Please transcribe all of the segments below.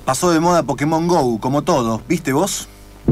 Pasó de moda Pokémon Go, como todo. ¿Viste vos?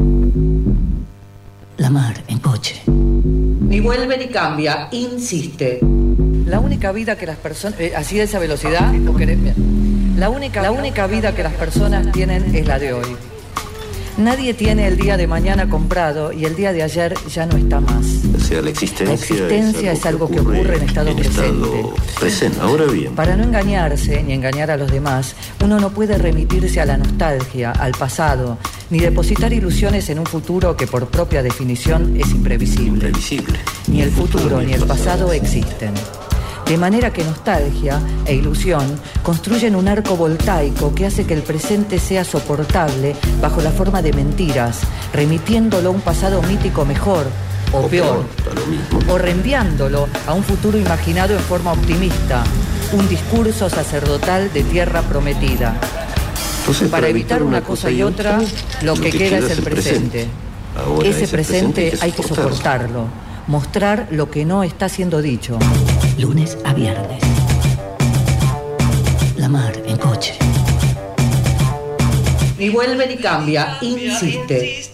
La mar en coche. Ni vuelve ni cambia, insiste. La única vida que las personas... así de esa velocidad... La única vida que las personas tienen es la de hoy. Nadie tiene el día de mañana comprado y el día de ayer ya no está más. O sea, la existencia es algo que ocurre en estado presente. Ahora bien. Para no engañarse ni engañar a los demás, uno no puede remitirse a la nostalgia, al pasado, ni depositar ilusiones en un futuro que por propia definición es imprevisible. Ni el futuro ni el pasado existen. De manera que nostalgia e ilusión construyen un arco voltaico que hace que el presente sea soportable bajo la forma de mentiras, remitiéndolo a un pasado mítico mejor o peor, o reenviándolo a un futuro imaginado en forma optimista, un discurso sacerdotal de tierra prometida. Entonces, para evitar una cosa y otra, lo que queda es el presente. Ahora, ese presente hay que soportarlo, mostrar lo que no está siendo dicho. Lunes a viernes. La mar en coche. Ni vuelve ni cambia, insiste.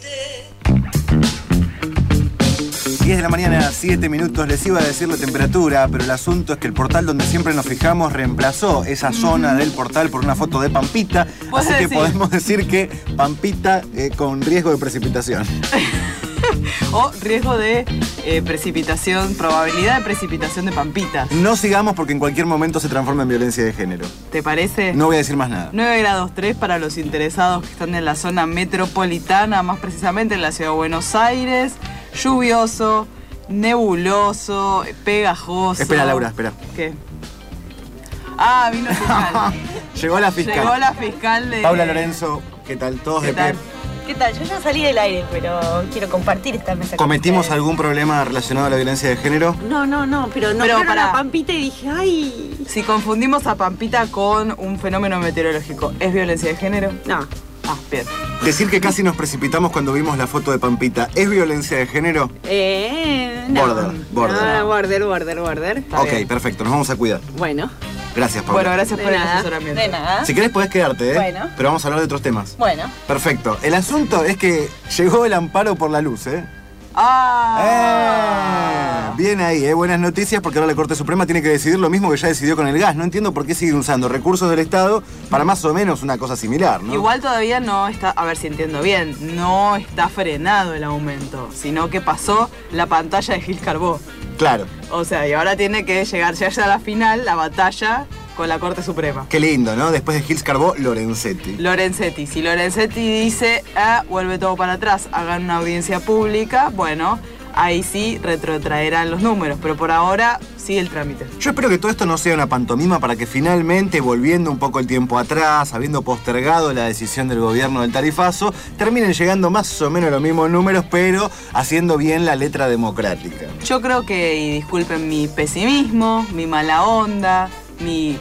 10 de la mañana, 7 minutos. Les iba a decir la temperatura, pero el asunto es que el portal donde siempre nos fijamos reemplazó esa zona del portal por una foto de Pampita. Así que podemos decir que Pampita con riesgo de precipitación. O riesgo de precipitación, probabilidad de precipitación de Pampita. No sigamos porque en cualquier momento se transforma en violencia de género. ¿Te parece? No voy a decir más nada. 9 grados 3 para los interesados que están en la zona metropolitana, más precisamente en la ciudad de Buenos Aires. Lluvioso, nebuloso, pegajoso. Espera, Laura, espera. ¿Qué? Ah, vino el fiscal. Llegó la fiscal. Llegó la fiscal de... Paula Lorenzo, ¿qué tal? ¿Todos de pie? ¿Qué tal? Yo ya salí del aire, pero quiero compartir esta mesa. ¿Cometimos algún problema relacionado a la violencia de género? No, pero para Pampita y dije, ay... Si confundimos a Pampita con un fenómeno meteorológico, ¿es violencia de género? No. Ah, bien. Decir que casi nos precipitamos cuando vimos la foto de Pampita, ¿es violencia de género? No. Border. Ok, perfecto, nos vamos a cuidar. Bueno. Gracias, Paula. Bueno, gracias por el asesoramiento. De nada. Si querés podés quedarte, Bueno. Pero vamos a hablar de otros temas. Bueno. Perfecto. El asunto es que llegó el amparo por la luz, Bien ahí, buenas noticias, porque ahora la Corte Suprema tiene que decidir lo mismo que ya decidió con el gas. No entiendo por qué siguen usando recursos del Estado para más o menos una cosa similar, ¿no? Igual todavía no está, a ver si entiendo bien, no está frenado el aumento, sino que pasó la pantalla de Gil Carbó. Claro. O sea, y ahora tiene que llegar ya a la final, la batalla con la Corte Suprema. Qué lindo, ¿no? Después de Gil Carbó, Lorenzetti. Si Lorenzetti dice, vuelve todo para atrás, hagan una audiencia pública, bueno, ahí sí retrotraerán los números, pero por ahora sigue el trámite. Yo espero que todo esto no sea una pantomima para que finalmente, volviendo un poco el tiempo atrás, habiendo postergado la decisión del gobierno del tarifazo, terminen llegando más o menos los mismos números, pero haciendo bien la letra democrática. Yo creo que, y disculpen mi pesimismo, mi mala onda, mi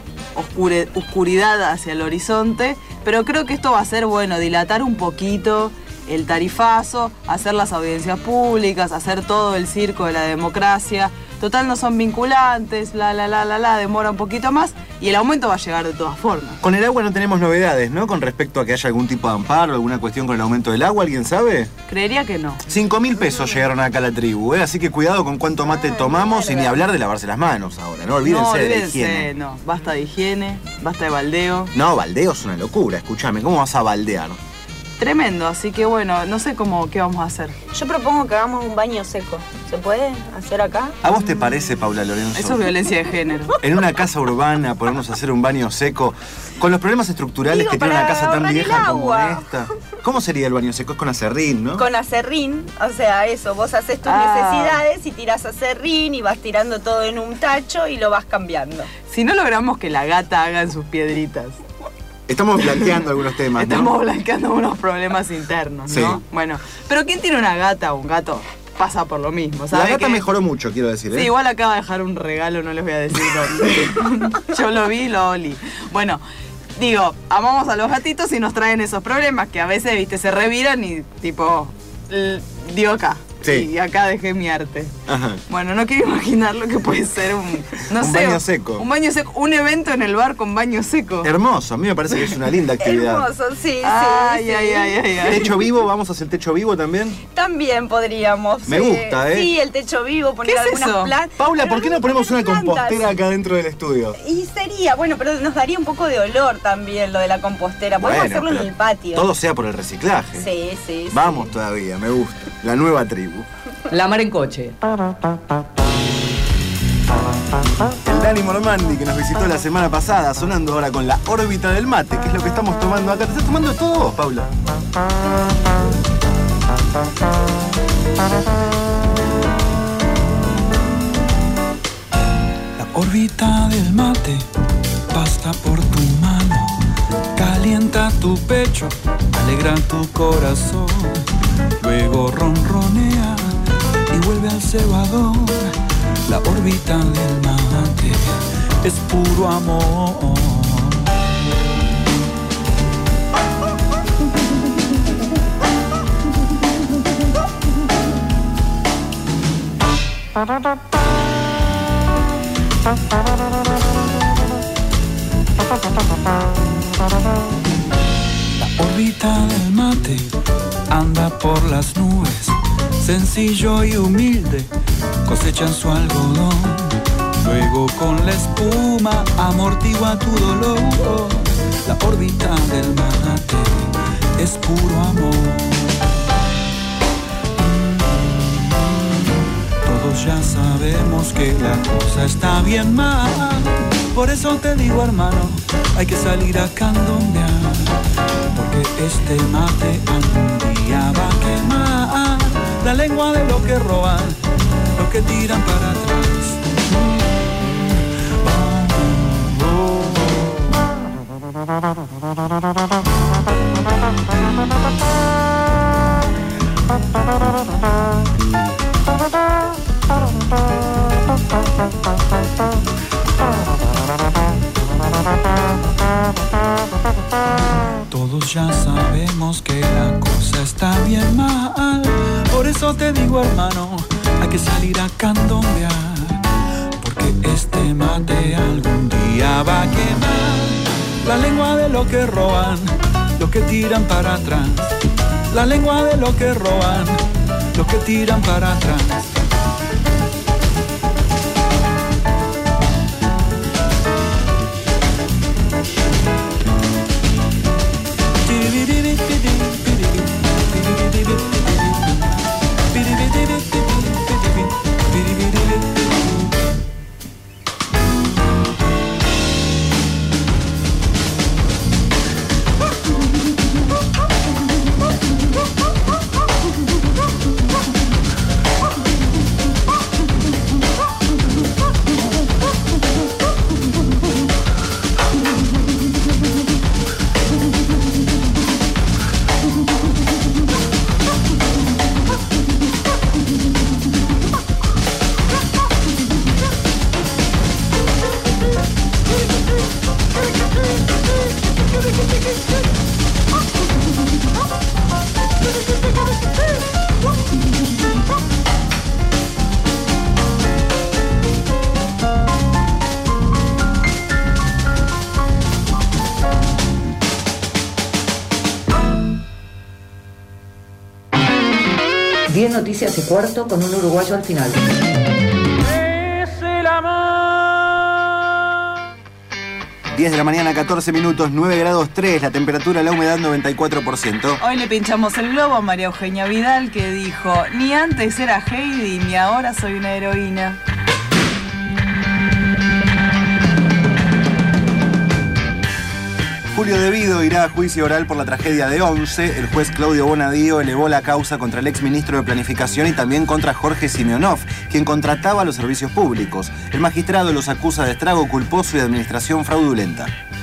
oscuridad hacia el horizonte, pero creo que esto va a ser bueno, dilatar un poquito el tarifazo, hacer las audiencias públicas, hacer todo el circo de la democracia. Total, no son vinculantes, demora un poquito más y el aumento va a llegar de todas formas. Con el agua no tenemos novedades, ¿no? Con respecto a que haya algún tipo de amparo, alguna cuestión con el aumento del agua, ¿alguien sabe? Creería que no. 5.000 pesos llegaron acá a la tribu, Así que cuidado con cuánto mate tomamos y ni hablar de lavarse las manos ahora, ¿no? Olvídense de la higiene. No, basta de higiene, basta de baldeo. No, baldeo es una locura, escúchame, ¿cómo vas a baldear? Tremendo, así que bueno, no sé qué vamos a hacer. Yo propongo que hagamos un baño seco. ¿Se puede hacer acá? ¿A vos te parece, Paula Lorenzo? Eso es violencia de género. En una casa urbana ponernos a hacer un baño seco, con los problemas estructurales que tiene una casa tan vieja como esta. ¿Cómo sería el baño seco? Es con acerrín, ¿no? Con acerrín, o sea, eso, vos haces tus necesidades y tirás acerrín y vas tirando todo en un tacho y lo vas cambiando. Si no logramos que la gata haga en sus piedritas. Estamos blanqueando algunos temas, ¿no? Estamos blanqueando unos problemas internos, ¿no? Sí. Bueno, pero ¿quién tiene una gata o un gato? Pasa por lo mismo, ¿sabes? La gata mejoró mucho, quiero decir, Sí, igual acaba de dejar un regalo, no les voy a decir dónde. Yo lo vi y lo olí. Bueno, digo, amamos a los gatitos y nos traen esos problemas que a veces, viste, se reviran y tipo, digo acá. Sí. Y acá dejé mi arte. Ajá. Bueno, no quiero imaginar lo que puede ser un baño seco. Un baño seco. Un evento en el bar con baño seco. Hermoso, a mí me parece que es una linda actividad. Hermoso, sí. Ay. ¿Techo vivo? ¿Vamos a hacer techo vivo también? También podríamos. Me gusta, ¿eh? Sí, el techo vivo, poner ¿Qué es algunas eso? plantas. Paula, ¿por qué no ponemos una plantas? compostera acá dentro del estudio? Y sería, bueno, pero nos daría un poco de olor también lo de la compostera. Podemos Bueno, hacerlo en pero el patio. Todo sea por el reciclaje. Sí. Vamos todavía, me gusta. La nueva tribu. La mar en coche. El Dani Mormandi, que nos visitó la semana pasada, sonando ahora con la órbita del mate, que es lo que estamos tomando acá. ¿Te estás tomando todo vos, Paula? La órbita del mate pasa por tu mano, calienta tu pecho, alegra tu corazón, luego ronronea y vuelve al cebador. La órbita del mate es puro amor. La órbita del mate anda por las nubes, sencillo y humilde, cosechan su algodón, luego con la espuma amortigua tu dolor. La órbita del mate es puro amor. Todos ya sabemos que la cosa está bien mal, por eso te digo, hermano, hay que salir a candombear, porque este mate algún día va a quemar la lengua de lo que roban, lo que tiran para atrás. Todos ya sabemos que la cosa está bien mal, por eso te digo, hermano, hay que salir a candombear, porque este mate algún día va a quemar la lengua de lo que roban, lo que tiran para atrás. La lengua de lo que roban, lo que tiran para atrás. Noticias y cuarto con un uruguayo al final. Es el amor. 10 de la mañana, 14 minutos, 9 grados 3, la temperatura, la humedad 94%. Hoy le pinchamos el globo a María Eugenia Vidal, que dijo: ni antes era Heidi, ni ahora soy una heroína. Julio Devido irá a juicio oral por la tragedia de Once. El juez Claudio Bonadío elevó la causa contra el exministro de Planificación y también contra Jorge Simeonov, quien contrataba los servicios públicos. El magistrado los acusa de estrago culposo y de administración fraudulenta.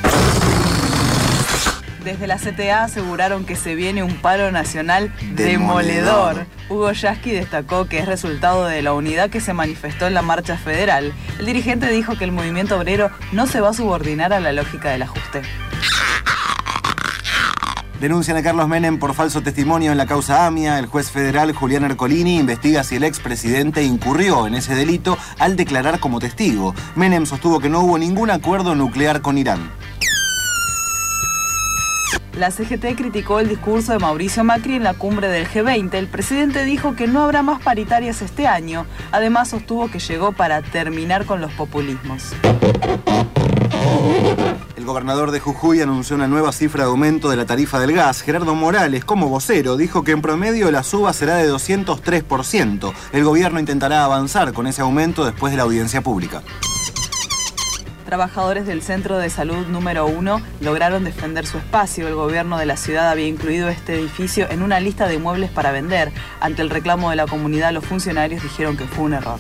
Desde la CTA aseguraron que se viene un paro nacional demoledor. Hugo Yasky destacó que es resultado de la unidad que se manifestó en la marcha federal. El dirigente dijo que el movimiento obrero no se va a subordinar a la lógica del ajuste. Denuncian a Carlos Menem por falso testimonio en la causa AMIA. El juez federal Julián Ercolini investiga si el expresidente incurrió en ese delito al declarar como testigo. Menem sostuvo que no hubo ningún acuerdo nuclear con Irán. La CGT criticó el discurso de Mauricio Macri en la cumbre del G20. El presidente dijo que no habrá más paritarias este año. Además, sostuvo que llegó para terminar con los populismos. El gobernador de Jujuy anunció una nueva cifra de aumento de la tarifa del gas. Gerardo Morales, como vocero, dijo que en promedio la suba será de 203%. El gobierno intentará avanzar con ese aumento después de la audiencia pública. Trabajadores del Centro de Salud número 1 lograron defender su espacio. El gobierno de la ciudad había incluido este edificio en una lista de inmuebles para vender. Ante el reclamo de la comunidad, los funcionarios dijeron que fue un error.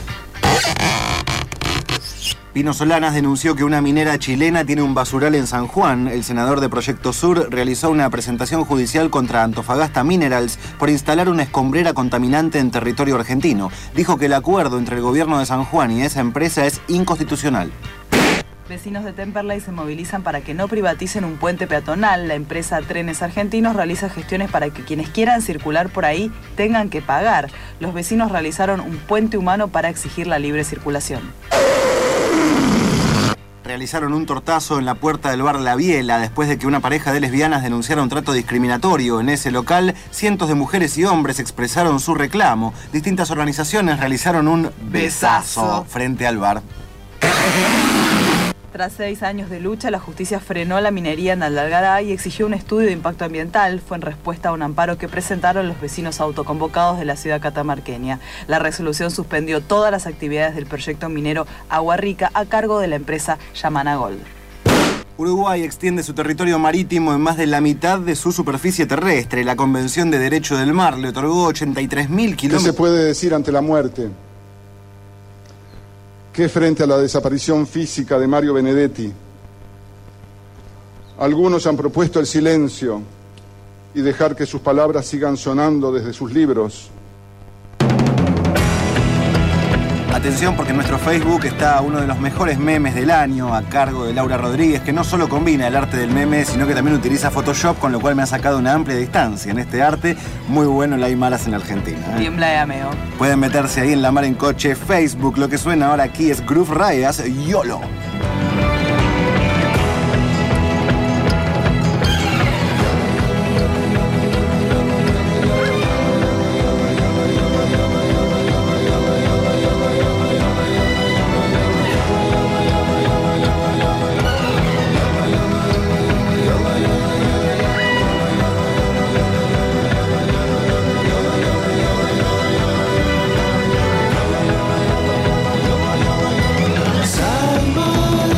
Pino Solanas denunció que una minera chilena tiene un basural en San Juan. El senador de Proyecto Sur realizó una presentación judicial contra Antofagasta Minerals por instalar una escombrera contaminante en territorio argentino. Dijo que el acuerdo entre el gobierno de San Juan y esa empresa es inconstitucional. Vecinos de Temperley se movilizan para que no privaticen un puente peatonal. La empresa Trenes Argentinos realiza gestiones para que quienes quieran circular por ahí tengan que pagar. Los vecinos realizaron un puente humano para exigir la libre circulación. Realizaron un tortazo en la puerta del bar La Biela después de que una pareja de lesbianas denunciara un trato discriminatorio. En ese local, cientos de mujeres y hombres expresaron su reclamo. Distintas organizaciones realizaron un besazo frente al bar. Tras 6 años de lucha, la justicia frenó la minería en Aldalgará y exigió un estudio de impacto ambiental. Fue en respuesta a un amparo que presentaron los vecinos autoconvocados de la ciudad catamarqueña. La resolución suspendió todas las actividades del proyecto minero Agua Rica a cargo de la empresa Yamana Gold. Uruguay extiende su territorio marítimo en más de la mitad de su superficie terrestre. La Convención de Derecho del Mar le otorgó 83.000 kilómetros. ¿Qué se puede decir ante la muerte? ¿Qué frente a la desaparición física de Mario Benedetti? Algunos han propuesto el silencio y dejar que sus palabras sigan sonando desde sus libros. Atención, porque en nuestro Facebook está uno de los mejores memes del año a cargo de Laura Rodríguez, que no solo combina el arte del meme, sino que también utiliza Photoshop, con lo cual me ha sacado una amplia distancia en este arte. Muy bueno el Aymaras en Argentina. Tiembla de ameo. Pueden meterse ahí en La Mar en Coche Facebook. Lo que suena ahora aquí es Groove Rayas YOLO. Salma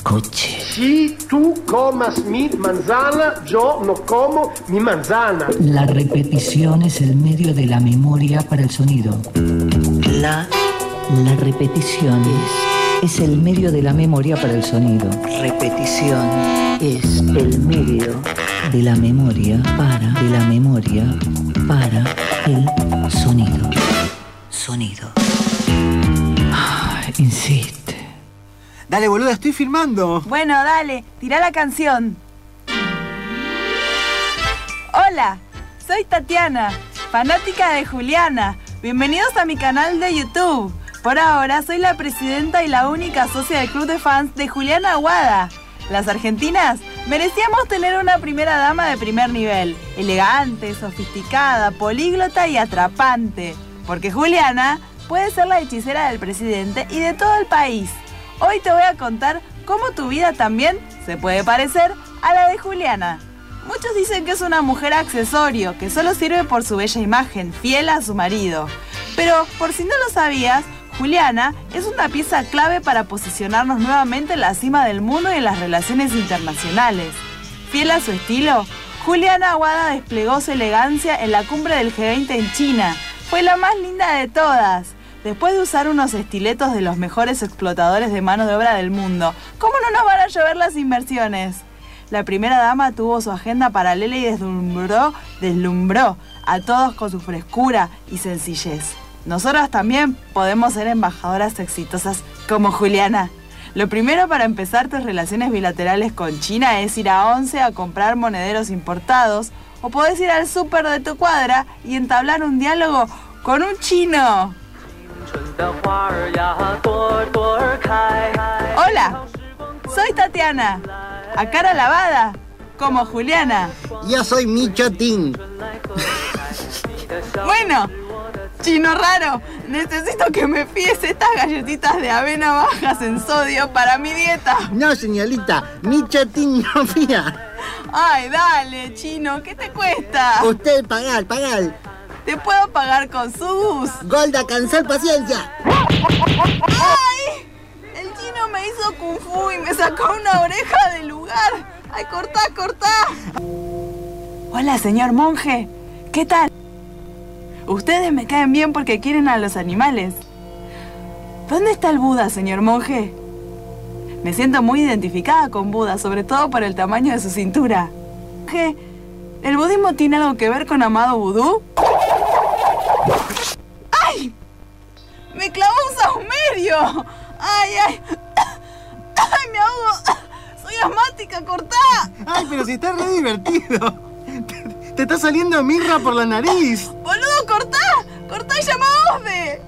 coche. Si tú comas mi manzana, yo no como mi manzana. La repetición es el medio de la memoria para el sonido. La repetición es el medio de la memoria para el sonido. Repetición es el medio de la memoria para el sonido. Sonido. Insiste. Dale, boluda, estoy filmando. Bueno, dale, tirá la canción. Hola, soy Tatiana, fanática de Juliana. Bienvenidos a mi canal de YouTube. Por ahora soy la presidenta y la única socia del club de fans de Juliana Aguada. Las argentinas merecíamos tener una primera dama de primer nivel, elegante, sofisticada, políglota y atrapante, porque Juliana puede ser la hechicera del presidente y de todo el país. Hoy te voy a contar cómo tu vida también se puede parecer a la de Juliana. Muchos dicen que es una mujer accesorio, que solo sirve por su bella imagen, fiel a su marido. Pero, por si no lo sabías, Juliana es una pieza clave para posicionarnos nuevamente en la cima del mundo y en las relaciones internacionales. Fiel a su estilo, Juliana Aguada desplegó su elegancia en la cumbre del G20 en China. Fue la más linda de todas. Después de usar unos estiletos de los mejores explotadores de mano de obra del mundo, ¿cómo no nos van a llover las inversiones? La primera dama tuvo su agenda paralela y deslumbró a todos con su frescura y sencillez. Nosotras también podemos ser embajadoras exitosas como Juliana. Lo primero para empezar tus relaciones bilaterales con China es ir a Once a comprar monederos importados, o podés ir al súper de tu cuadra y entablar un diálogo con un chino. Hola, soy Tatiana, a cara lavada, como Juliana. Yo soy Michotín. Bueno, chino raro, necesito que me fíes estas galletitas de avena bajas en sodio para mi dieta. No, señorita, Michotín no fía. Ay, dale, chino, ¿qué te cuesta? Usted pagar. Te puedo pagar con sus. Golda, cancel paciencia. ¡Ay! El chino me hizo kung fu y me sacó una oreja del lugar. ¡Ay, cortá! Hola, señor monje. ¿Qué tal? Ustedes me caen bien porque quieren a los animales. ¿Dónde está el Buda, señor monje? Me siento muy identificada con Buda, sobre todo por el tamaño de su cintura. ¿El budismo tiene algo que ver con Amado Vudú? ¡Ay! ¡Me clavó un saumerio! ¡Ay! ¡Ay, me ahogo! ¡Soy asmática, cortá! ¡Ay, pero si está re divertido! ¡Te está saliendo mirra por la nariz! ¡Boludo, cortá! ¡Cortá y llama a Osde!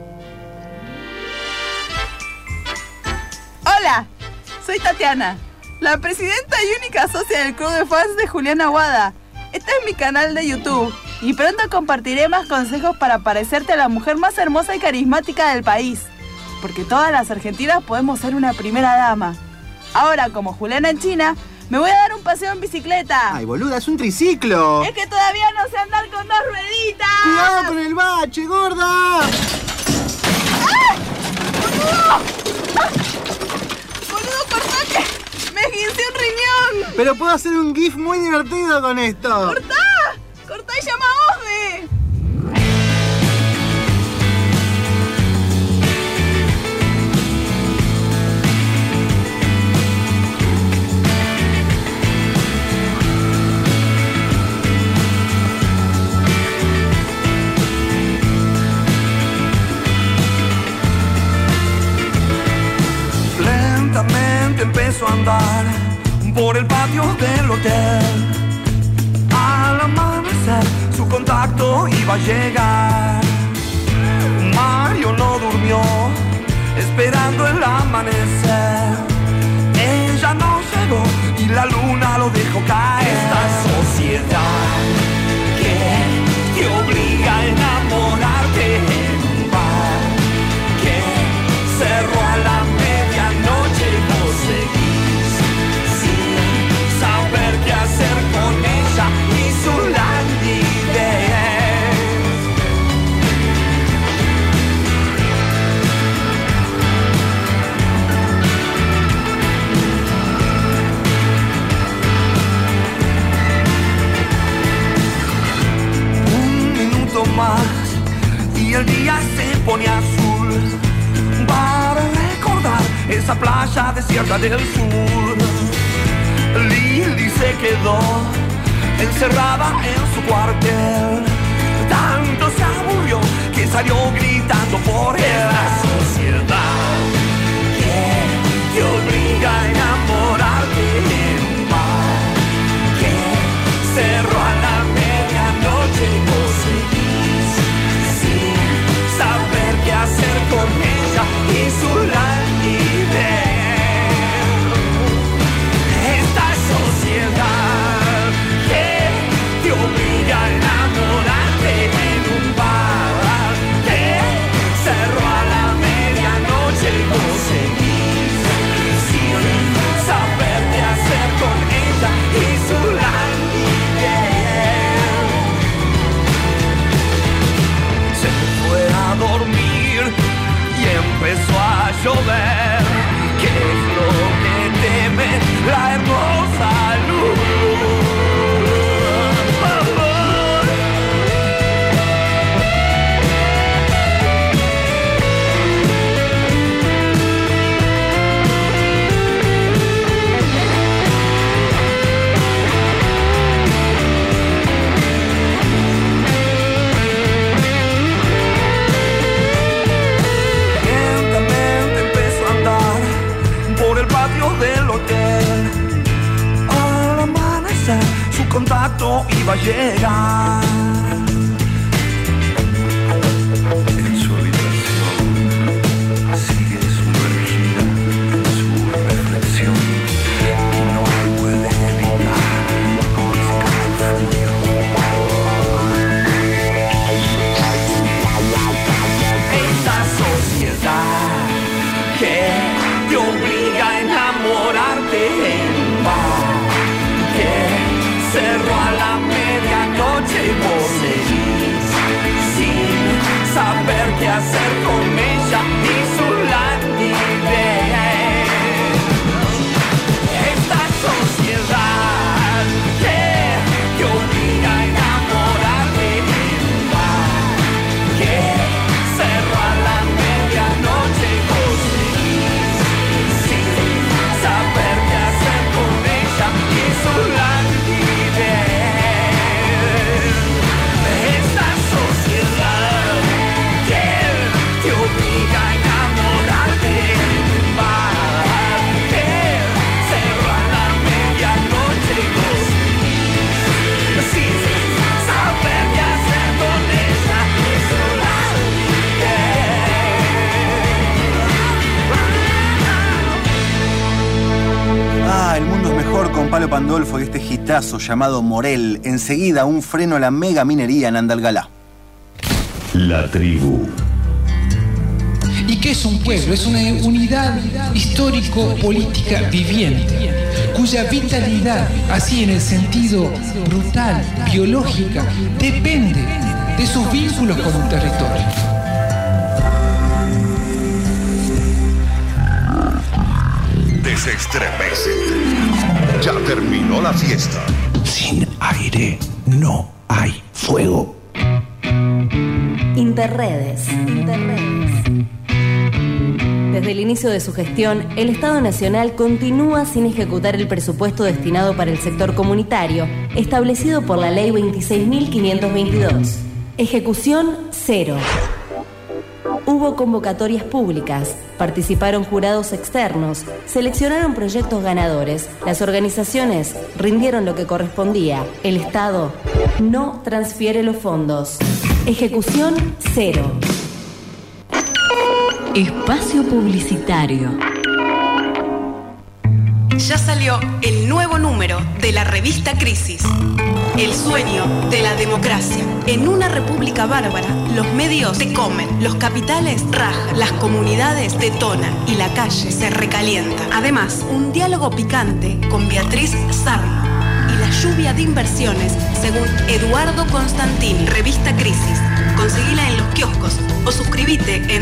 Hola, soy Tatiana, la presidenta y única socia del club de fans de Juliana Aguada. Este es mi canal de YouTube y pronto compartiré más consejos para parecerte a la mujer más hermosa y carismática del país. Porque todas las argentinas podemos ser una primera dama. Ahora, como Juliana en China, me voy a dar un paseo en bicicleta. Ay, boluda, es un triciclo. Es que todavía no sé andar con dos rueditas. ¡Cuidado con el bache, gorda! ¡Ay! ¡Boludo! ¡Boludo, cortate! ¡Me esguincé un riñón! Pero puedo hacer un gif muy divertido con esto. ¡Cortá! ¡Cortá y llama a Osde! Lentamente empezó a andar por el patio del hotel. Al amanecer su contacto iba a llegar. Mario no durmió esperando el amanecer. Ella no llegó y la luna lo dejó caer. Esta sociedad que te obliga a enamorarte en un bar, que cerró a la medianoche y vos seguís sin saber qué hacer con ella y su languidez. esa playa desierta del sur. Lily se quedó encerrada en su cuartel. Tanto se aburrió que salió gritando por él. La sociedad que te obliga a enamorarte en un bar, que cerró a la medianoche y vos seguís sin saber qué hacer con ella y su languidez. Esta sociedad que te obliga a enamorarte en un bar, que cerró a la medianoche y vos seguís sin saber qué hacer con ella y su languidez. Se fue a dormir y empezó a llover. ¿Qué es lo que teme la hermosa luz? Del hotel, al amanecer su contacto iba a llegar. En su habitación sigue sumergida en su reflexión y no puede evitar el escalofrío. Esta sociedad que te obliga a enamorarte en un bar, que cerró a la medianoche y vos seguís sin saber qué hacer con ella y su languidez. Esta sociedad que te obliga a enamorarte en un bar, que cerró a la medianoche y vos seguís saber qué hacer con ella y su languidez. Esta sociedad que te obliga a enamorarte en un bar, que cerró a la medianoche y vos sin saber qué hacer con ella y su El mundo es mejor con Palo Pandolfo y este hitazo llamado Morel. Enseguida un freno a la mega minería en Andalgalá. La tribu. ¿Y qué es un pueblo? Es una unidad histórico-política viviente, cuya vitalidad, así en el sentido brutal, biológica, depende de sus vínculos con un territorio. Desestremece. Ya terminó la fiesta. Sin aire no hay fuego. Interredes. Desde el inicio de su gestión, el Estado Nacional continúa sin ejecutar el presupuesto destinado para el sector comunitario, establecido por la Ley 26.522. Ejecución cero. Hubo convocatorias públicas, participaron jurados externos, seleccionaron proyectos ganadores, las organizaciones rindieron lo que correspondía, el Estado no transfiere los fondos. Ejecución cero. Espacio publicitario. Ya salió el nuevo número de la revista Crisis. El sueño de la democracia. En una república bárbara, los medios se comen, los capitales rajan, las comunidades detonan y la calle se recalienta. Además, un diálogo picante con Beatriz Sarno y la lluvia de inversiones, según Eduardo Constantini. Revista Crisis. Conseguila en los kioscos o suscríbete en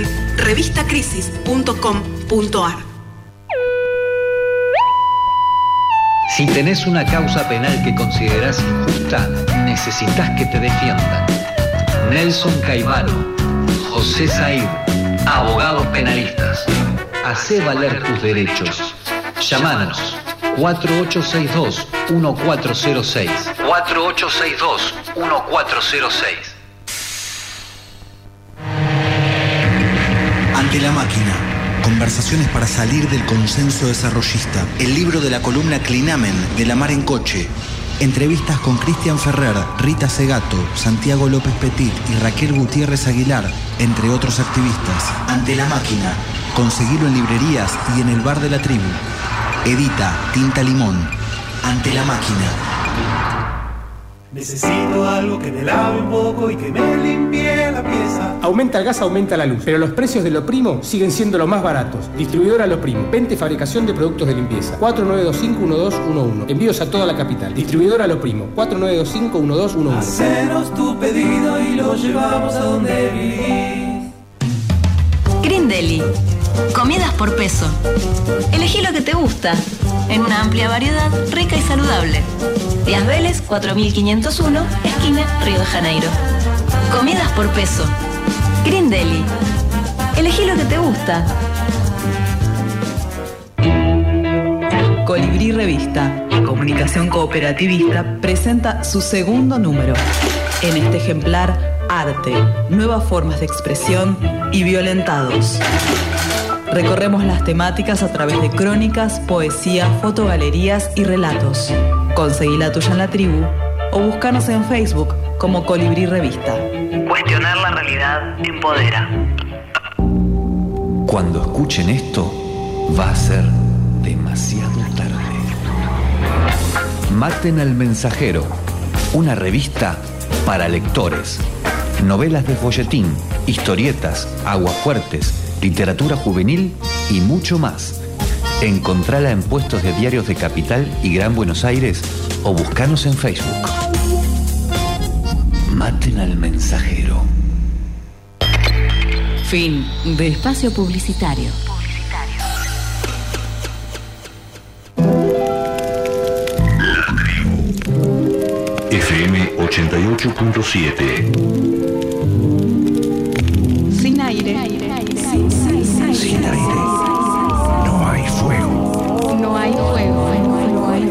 revistacrisis.com.ar. Si tenés una causa penal que considerás injusta, necesitas que te defiendan. Nelson Caimano, José Said, abogados penalistas. Hacé valer tus derechos. Llámanos 4862-1406. 4862-1406. Ante la máquina. Conversaciones para salir del consenso desarrollista. El libro de la columna Clinamen de La Mar en Coche. Entrevistas con Cristian Ferrer, Rita Segato, Santiago López Petit y Raquel Gutiérrez Aguilar, entre otros activistas. Ante la máquina. Conseguilo en librerías y en el bar de la tribu. Edita Tinta Limón. Ante la máquina. Necesito algo que me lave un poco y que me limpie la pieza. Aumenta el gas, aumenta la luz, pero los precios de Lo Primo siguen siendo los más baratos. Distribuidora Lo Primo. Venta y fabricación de productos de limpieza. 4925-1211. Envíos a toda la capital. Distribuidora Lo Primo. 4925-1211. Hacenos tu pedido y lo llevamos a donde vivís. Green Deli. Comidas por peso. Elegí lo que te gusta, en una amplia variedad, rica y saludable. Díaz Vélez, 4501, esquina Río de Janeiro. Comidas por peso. Green Deli. Elegí lo que te gusta. Colibrí Revista, Comunicación Cooperativista, presenta su segundo número. En este ejemplar, arte, nuevas formas de expresión y violentados. Recorremos las temáticas a través de crónicas, poesía, fotogalerías y relatos. Conseguí la tuya en la tribu o búscanos en Facebook como Colibrí Revista. Cuestionar la realidad empodera. Cuando escuchen esto, va a ser demasiado tarde. Maten al mensajero, una revista para lectores. Novelas de folletín, historietas, aguafuertes, literatura juvenil y mucho más. Encontrala en puestos de diarios de Capital y Gran Buenos Aires o buscanos en Facebook. Maten al mensajero. Fin de espacio publicitario. La tribu. FM 88.7. Sin aire. Sin aire. No hay fuego. No hay fuego. No hay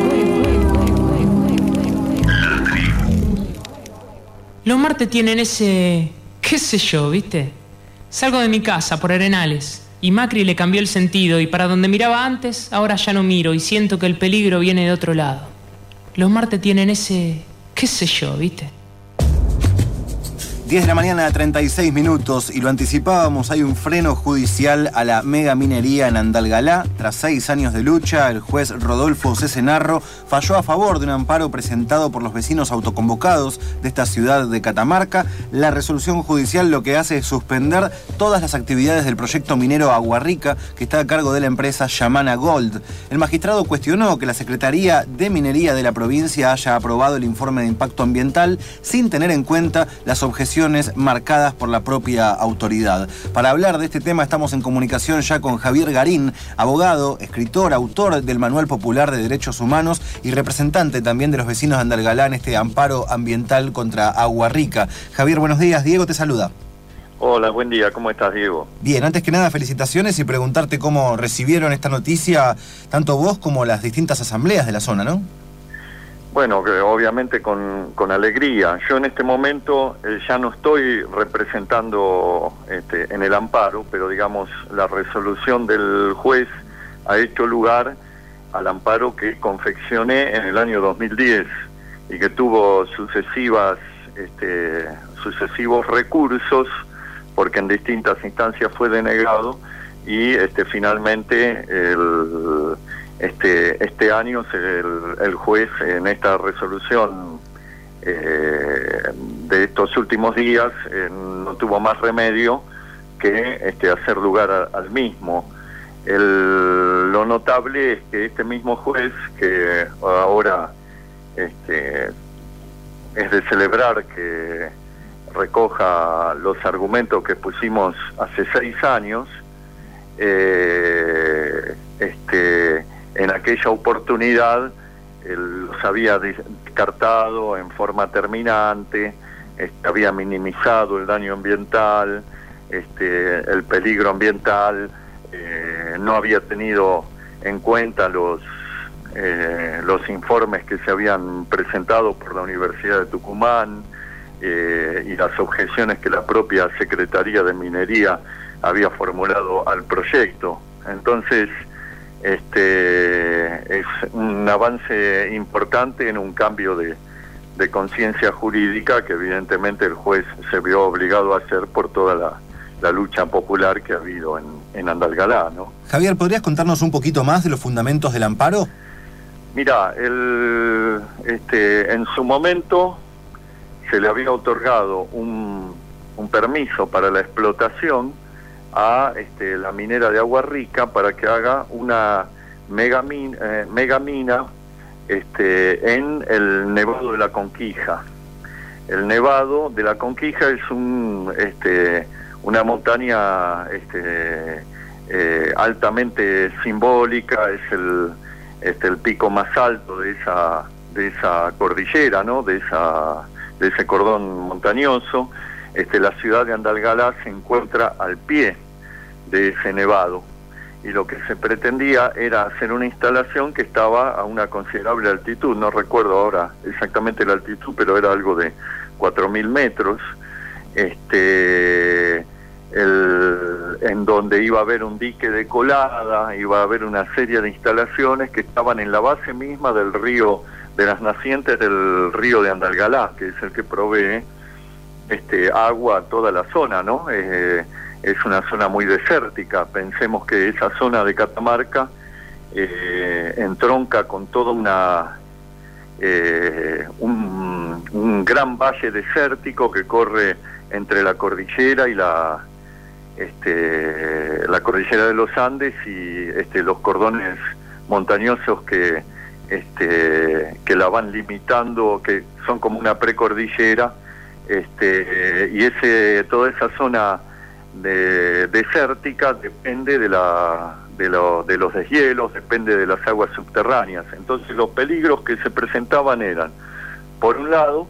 La tribu. Los martes tienen ese... qué sé yo, ¿viste? Salgo de mi casa por Arenales y Macri le cambió el sentido y para donde miraba antes, ahora ya no miro y siento que el peligro viene de otro lado. Los martes tienen ese... qué sé yo, ¿viste? 10 de la mañana, 36 minutos, y lo anticipábamos, hay un freno judicial a la mega minería en Andalgalá. Tras 6 años de lucha, el juez Rodolfo Cesenarro falló a favor de un amparo presentado por los vecinos autoconvocados de esta ciudad de Catamarca. La resolución judicial lo que hace es suspender todas las actividades del proyecto minero Agua Rica, que está a cargo de la empresa Yamana Gold. El magistrado cuestionó que la Secretaría de Minería de la provincia haya aprobado el informe de impacto ambiental sin tener en cuenta las objeciones marcadas por la propia autoridad. Para hablar de este tema estamos en comunicación ya con Javier Garín, abogado, escritor, autor del Manual Popular de Derechos Humanos y representante también de los vecinos de Andalgalá en este amparo ambiental contra Agua Rica. Javier, buenos días. Diego te saluda. Hola, buen día. ¿Cómo estás, Diego? Bien, antes que nada, felicitaciones y preguntarte cómo recibieron esta noticia tanto vos como las distintas asambleas de la zona, ¿no? Bueno, que obviamente con alegría. Yo en este momento ya no estoy representando en el amparo, pero digamos la resolución del juez ha hecho lugar al amparo que confeccioné en el año 2010 y que tuvo sucesivos recursos porque en distintas instancias fue denegado y finalmente este año el juez en esta resolución de estos últimos días no tuvo más remedio que hacer lugar al mismo. Lo notable es que este mismo juez, que ahora es de celebrar que recoja los argumentos que pusimos hace 6 años, en aquella oportunidad los había descartado en forma terminante, había minimizado el daño ambiental, el peligro ambiental, no había tenido en cuenta los informes que se habían presentado por la Universidad de Tucumán y las objeciones que la propia Secretaría de Minería había formulado al proyecto. Entonces, es un avance importante en un cambio de conciencia jurídica que evidentemente el juez se vio obligado a hacer por toda la lucha popular que ha habido en Andalgalá, ¿no? Javier, ¿podrías contarnos un poquito más de los fundamentos del amparo? Mira, en su momento se le había otorgado un permiso para la explotación a la minera de Agua Rica para que haga una megamina en el Nevado de la Conquija. El Nevado de la Conquija es una montaña altamente simbólica, es el pico más alto de esa cordillera, ¿no? de ese cordón montañoso. La ciudad de Andalgalá se encuentra al pie de ese nevado, y lo que se pretendía era hacer una instalación que estaba a una considerable altitud, no recuerdo ahora exactamente la altitud, pero era algo de 4.000 metros, en donde iba a haber un dique de colada, iba a haber una serie de instalaciones que estaban en la base misma del río, de las nacientes del río de Andalgalá, que es el que provee agua a toda la zona, ¿no? Es una zona muy desértica. Pensemos que esa zona de Catamarca entronca con toda un gran valle desértico que corre entre la cordillera y la cordillera de los Andes y los cordones montañosos que la van limitando, que son como una precordillera, y toda esa zona desértica depende de los deshielos, depende de las aguas subterráneas. Entonces los peligros que se presentaban eran, por un lado,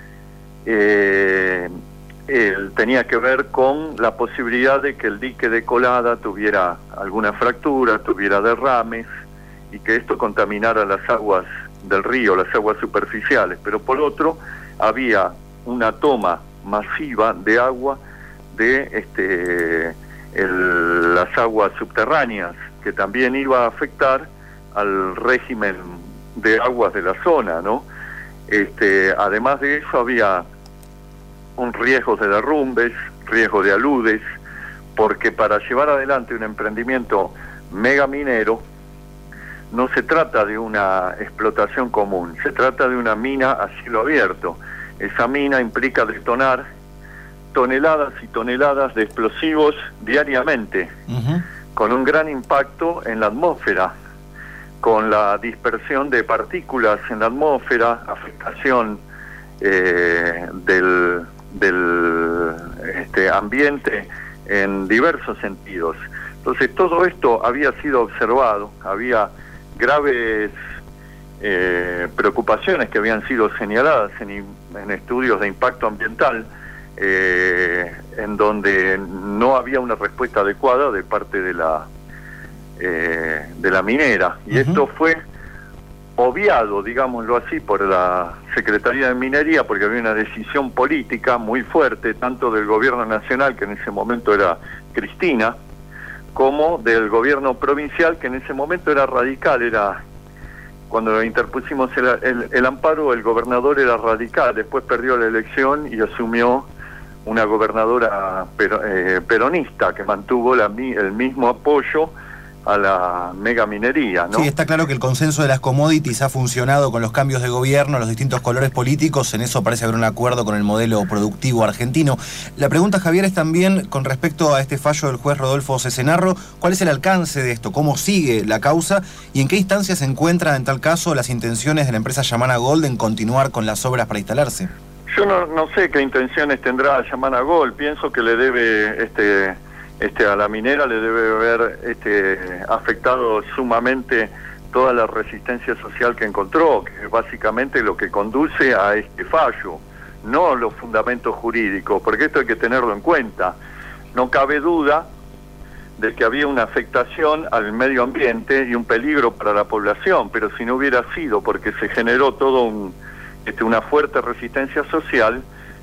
tenía que ver con la posibilidad de que el dique de colada tuviera alguna fractura, tuviera derrames, y que esto contaminara las aguas del río, las aguas superficiales. Pero por otro, había una toma masiva de agua de las aguas subterráneas, que también iba a afectar al régimen de aguas de la zona, ¿no? Además de eso, había un riesgo de derrumbes, riesgo de aludes, porque para llevar adelante un emprendimiento megaminero no se trata de una explotación común, se trata de una mina a cielo abierto. Esa mina implica detonar toneladas y toneladas de explosivos diariamente, con un gran impacto en la atmósfera, con la dispersión de partículas en la atmósfera, afectación del ambiente en diversos sentidos. Entonces todo esto había sido observado, había graves preocupaciones que habían sido señaladas en estudios de impacto ambiental, en donde no había una respuesta adecuada de parte de la minera, y esto fue obviado, digámoslo así, por la Secretaría de Minería, porque había una decisión política muy fuerte, tanto del gobierno nacional, que en ese momento era Cristina, como del gobierno provincial, que en ese momento era radical. Cuando interpusimos el amparo, el gobernador era radical, después perdió la elección y asumió una gobernadora peronista, que mantuvo el mismo apoyo a la megaminería, ¿no? Sí, está claro que el consenso de las commodities ha funcionado con los cambios de gobierno, los distintos colores políticos. En eso parece haber un acuerdo con el modelo productivo argentino. La pregunta, Javier, es también con respecto a este fallo del juez Rodolfo Cesenarro: ¿cuál es el alcance de esto? ¿Cómo sigue la causa? ¿Y en qué instancia se encuentran, en tal caso, las intenciones de la empresa Yamana Gold en continuar con las obras para instalarse? Yo no sé qué intenciones tendrá Yamana Gold. Pienso que le debe a la minera le debe haber afectado sumamente toda la resistencia social que encontró, que es básicamente lo que conduce a este fallo, no los fundamentos jurídicos, porque esto hay que tenerlo en cuenta. No cabe duda de que había una afectación al medio ambiente y un peligro para la población, pero si no hubiera sido porque se generó todo una fuerte resistencia social,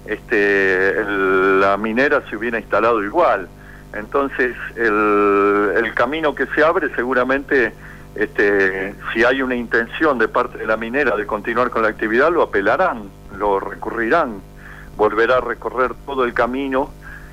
la minera se hubiera instalado igual. Entonces el camino que se abre seguramente, si hay una intención de parte de la minera de continuar con la actividad, lo apelarán, lo recurrirán, volverá a recorrer todo el camino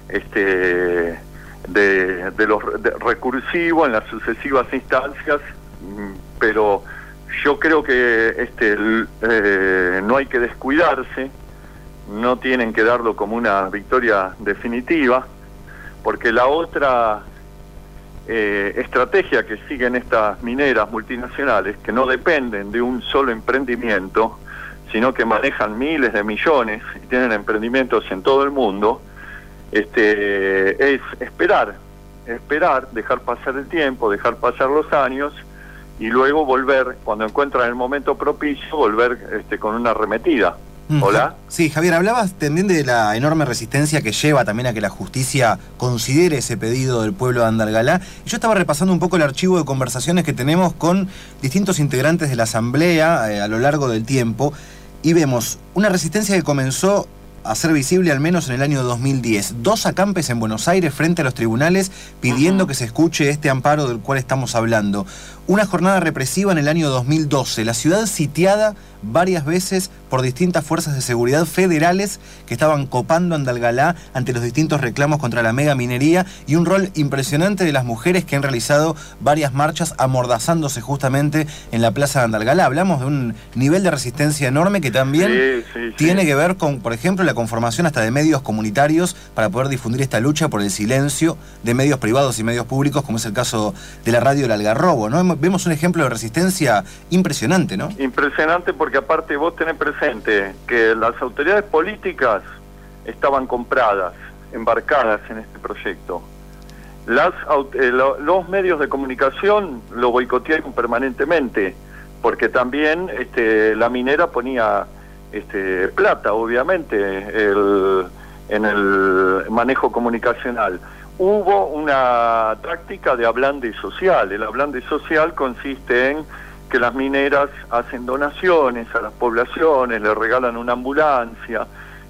recursivo en las sucesivas instancias, pero yo creo que no hay que descuidarse, no tienen que darlo como una victoria definitiva, porque la otra estrategia que siguen estas mineras multinacionales, que no dependen de un solo emprendimiento, sino que manejan miles de millones y tienen emprendimientos en todo el mundo, es esperar, dejar pasar el tiempo, dejar pasar los años y luego volver, cuando encuentran el momento propicio, volver con una arremetida. ¿Hola? Sí, Javier, hablabas también de la enorme resistencia que lleva también a que la justicia considere ese pedido del pueblo de Andalgalá. Y yo estaba repasando un poco el archivo de conversaciones que tenemos con distintos integrantes de la Asamblea a lo largo del tiempo, y vemos una resistencia que comenzó a ser visible al menos en el año 2010. 2 acampes en Buenos Aires frente a los tribunales pidiendo que se escuche este amparo del cual estamos hablando. Una jornada represiva en el año 2012. La ciudad sitiada varias veces por distintas fuerzas de seguridad federales que estaban copando Andalgalá ante los distintos reclamos contra la mega minería, y un rol impresionante de las mujeres que han realizado varias marchas amordazándose justamente en la plaza de Andalgalá. Hablamos de un nivel de resistencia enorme que también tiene que ver con, por ejemplo, la conformación hasta de medios comunitarios para poder difundir esta lucha por el silencio de medios privados y medios públicos, como es el caso de la radio El Algarrobo, ¿no? Vemos un ejemplo de resistencia impresionante, ¿no? Impresionante, porque aparte vos tenés presente que las autoridades políticas estaban compradas, embarcadas en este proyecto. Los medios de comunicación lo boicotearon permanentemente, porque también la minera ponía plata, obviamente, en el manejo comunicacional. Hubo una táctica de ablande social. El ablande social consiste en que las mineras hacen donaciones a las poblaciones, le regalan una ambulancia,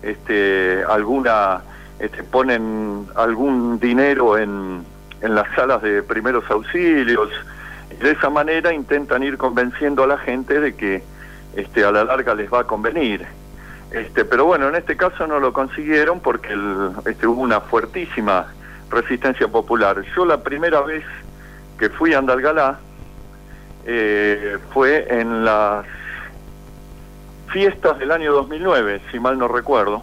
ponen algún dinero en las salas de primeros auxilios, y de esa manera intentan ir convenciendo a la gente de que a la larga les va a convenir. Pero bueno, en este caso no lo consiguieron porque hubo una fuertísima resistencia popular. Yo la primera vez que fui a Andalgalá fue en las fiestas del año 2009, si mal no recuerdo,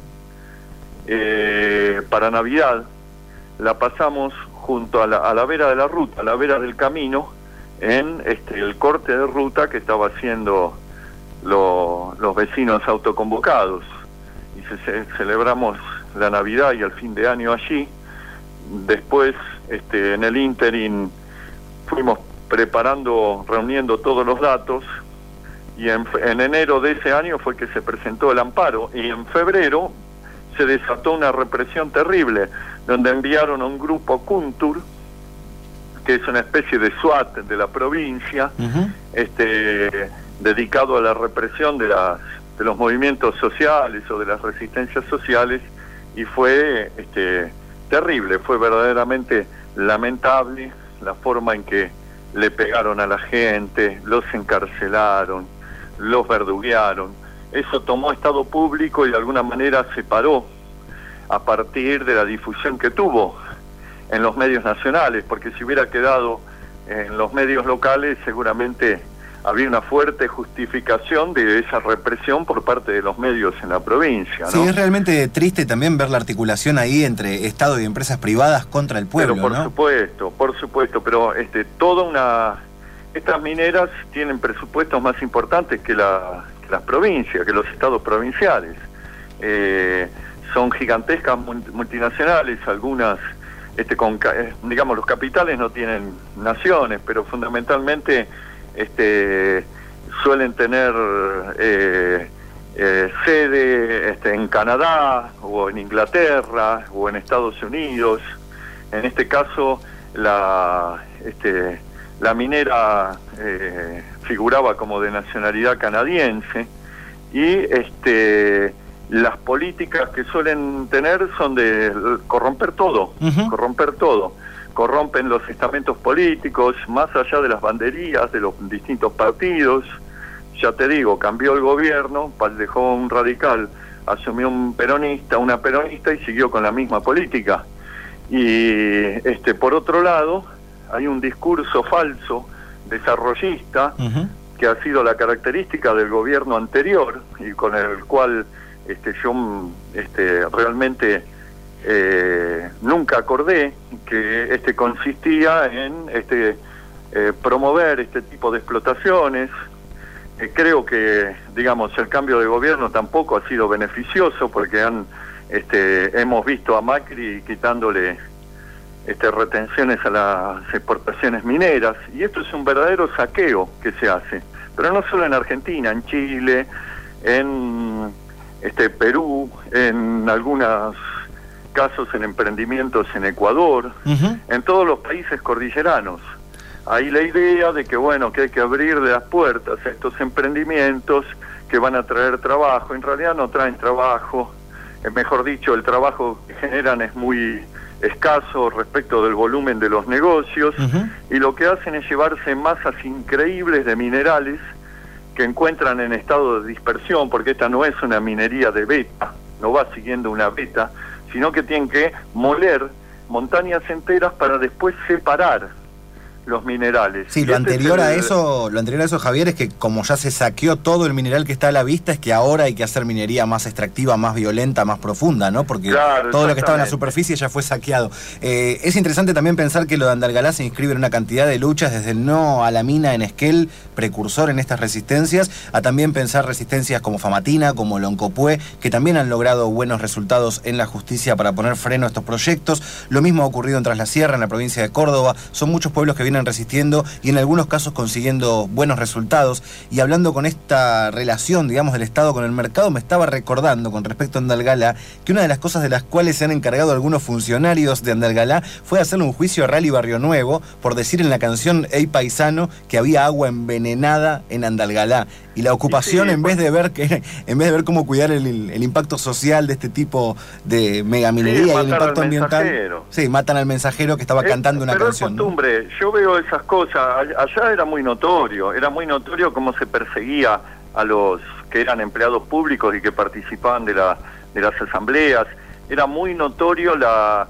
para Navidad. La pasamos junto a la vera de la ruta, a la vera del camino, en el corte de ruta que estaba haciendo los vecinos autoconvocados, y celebramos la Navidad y el fin de año allí. Después, en el ínterin, fuimos reuniendo todos los datos, y en enero de ese año fue que se presentó el amparo, y en febrero se desató una represión terrible, donde enviaron a un grupo Kuntur, que es una especie de SWAT de la provincia, dedicado a la represión de los movimientos sociales o de las resistencias sociales, y fue terrible, fue verdaderamente lamentable la forma en que le pegaron a la gente, los encarcelaron, los verduguearon. Eso tomó estado público y de alguna manera se paró a partir de la difusión que tuvo en los medios nacionales, porque si hubiera quedado en los medios locales seguramente había una fuerte justificación de esa represión por parte de los medios en la provincia, ¿no? Sí, es realmente triste también ver la articulación ahí entre Estado y empresas privadas contra el pueblo, pero ¿no? Por supuesto, pero estas mineras tienen presupuestos más importantes que las provincias, que los estados provinciales. Son gigantescas multinacionales, algunas, digamos, los capitales no tienen naciones, pero fundamentalmente suelen tener sede en Canadá o en Inglaterra o en Estados Unidos. En este caso la minera figuraba como de nacionalidad canadiense, y las políticas que suelen tener son de corromper todo, corrompen los estamentos políticos, más allá de las banderías de los distintos partidos. Ya te digo, cambió el gobierno, dejó un radical, asumió una peronista y siguió con la misma política. Y por otro lado, hay un discurso falso, desarrollista, que ha sido la característica del gobierno anterior y con el cual yo realmente nunca acordé, que consistía en promover este tipo de explotaciones. Creo que, digamos, el cambio de gobierno tampoco ha sido beneficioso, porque hemos visto a Macri quitándole retenciones a las exportaciones mineras, y esto es un verdadero saqueo que se hace, pero no solo en Argentina, en Chile, en Perú, en algunos casos en emprendimientos en Ecuador, en todos los países cordilleranos. Hay la idea de que, bueno, que hay que abrir las puertas a estos emprendimientos que van a traer trabajo. En realidad no traen trabajo, mejor dicho, el trabajo que generan es muy escaso respecto del volumen de los negocios, y lo que hacen es llevarse masas increíbles de minerales que encuentran en estado de dispersión, porque esta no es una minería de veta, no va siguiendo una veta, sino que tienen que moler montañas enteras para después separar los minerales. Sí, lo anterior a eso, Javier, es que como ya se saqueó todo el mineral que está a la vista, es que ahora hay que hacer minería más extractiva, más violenta, más profunda, ¿no? Porque todo lo que estaba en la superficie ya fue saqueado. Es interesante también pensar que lo de Andalgalá se inscribe en una cantidad de luchas, desde el no a la mina en Esquel, precursor en estas resistencias, a también pensar resistencias como Famatina, como Loncopué, que también han logrado buenos resultados en la justicia para poner freno a estos proyectos. Lo mismo ha ocurrido en Tras la Sierra, en la provincia de Córdoba. Son muchos pueblos que vienen resistiendo y en algunos casos consiguiendo buenos resultados. Y hablando con esta relación, digamos, del Estado con el mercado, me estaba recordando con respecto a Andalgalá que una de las cosas de las cuales se han encargado algunos funcionarios de Andalgalá fue hacerle un juicio a Rally Barrio Nuevo por decir en la canción Ey Paisano que había agua envenenada en Andalgalá. Y la ocupación, en vez de ver cómo cuidar el impacto social de este tipo de megaminería y el impacto ambiental, matan al mensajero que estaba cantando una canción. Es costumbre, yo veo esas cosas. Allá era muy notorio cómo se perseguía a los que eran empleados públicos y que participaban de las asambleas. Era muy notorio la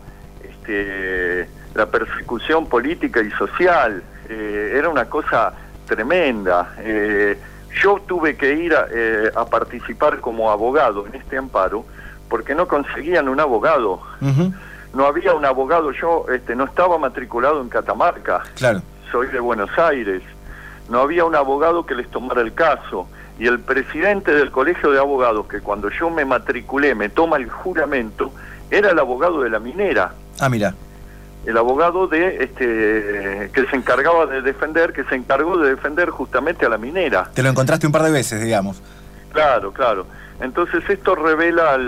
persecución política y social. Era una cosa tremenda. Yo tuve que ir a participar como abogado en este amparo porque no conseguían un abogado. No había un abogado. Yo no estaba matriculado en Catamarca. Claro. Soy de Buenos Aires. No había un abogado que les tomara el caso. Y el presidente del colegio de abogados, que cuando yo me matriculé me toma el juramento, era el abogado de la minera. Ah, mira. El abogado que se encargó de defender justamente a la minera. Te lo encontraste un par de veces, digamos. Claro. Entonces esto revela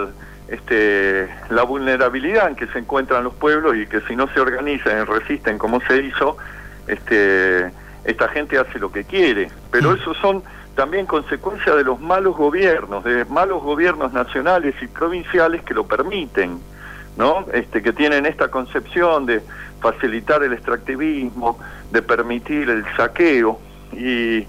la vulnerabilidad en que se encuentran los pueblos, y que si no se organizan y resisten como se hizo, esta gente hace lo que quiere. Pero eso son también consecuencias de los malos gobiernos nacionales y provinciales que lo permiten, ¿no? Que tienen esta concepción de facilitar el extractivismo, de permitir el saqueo, y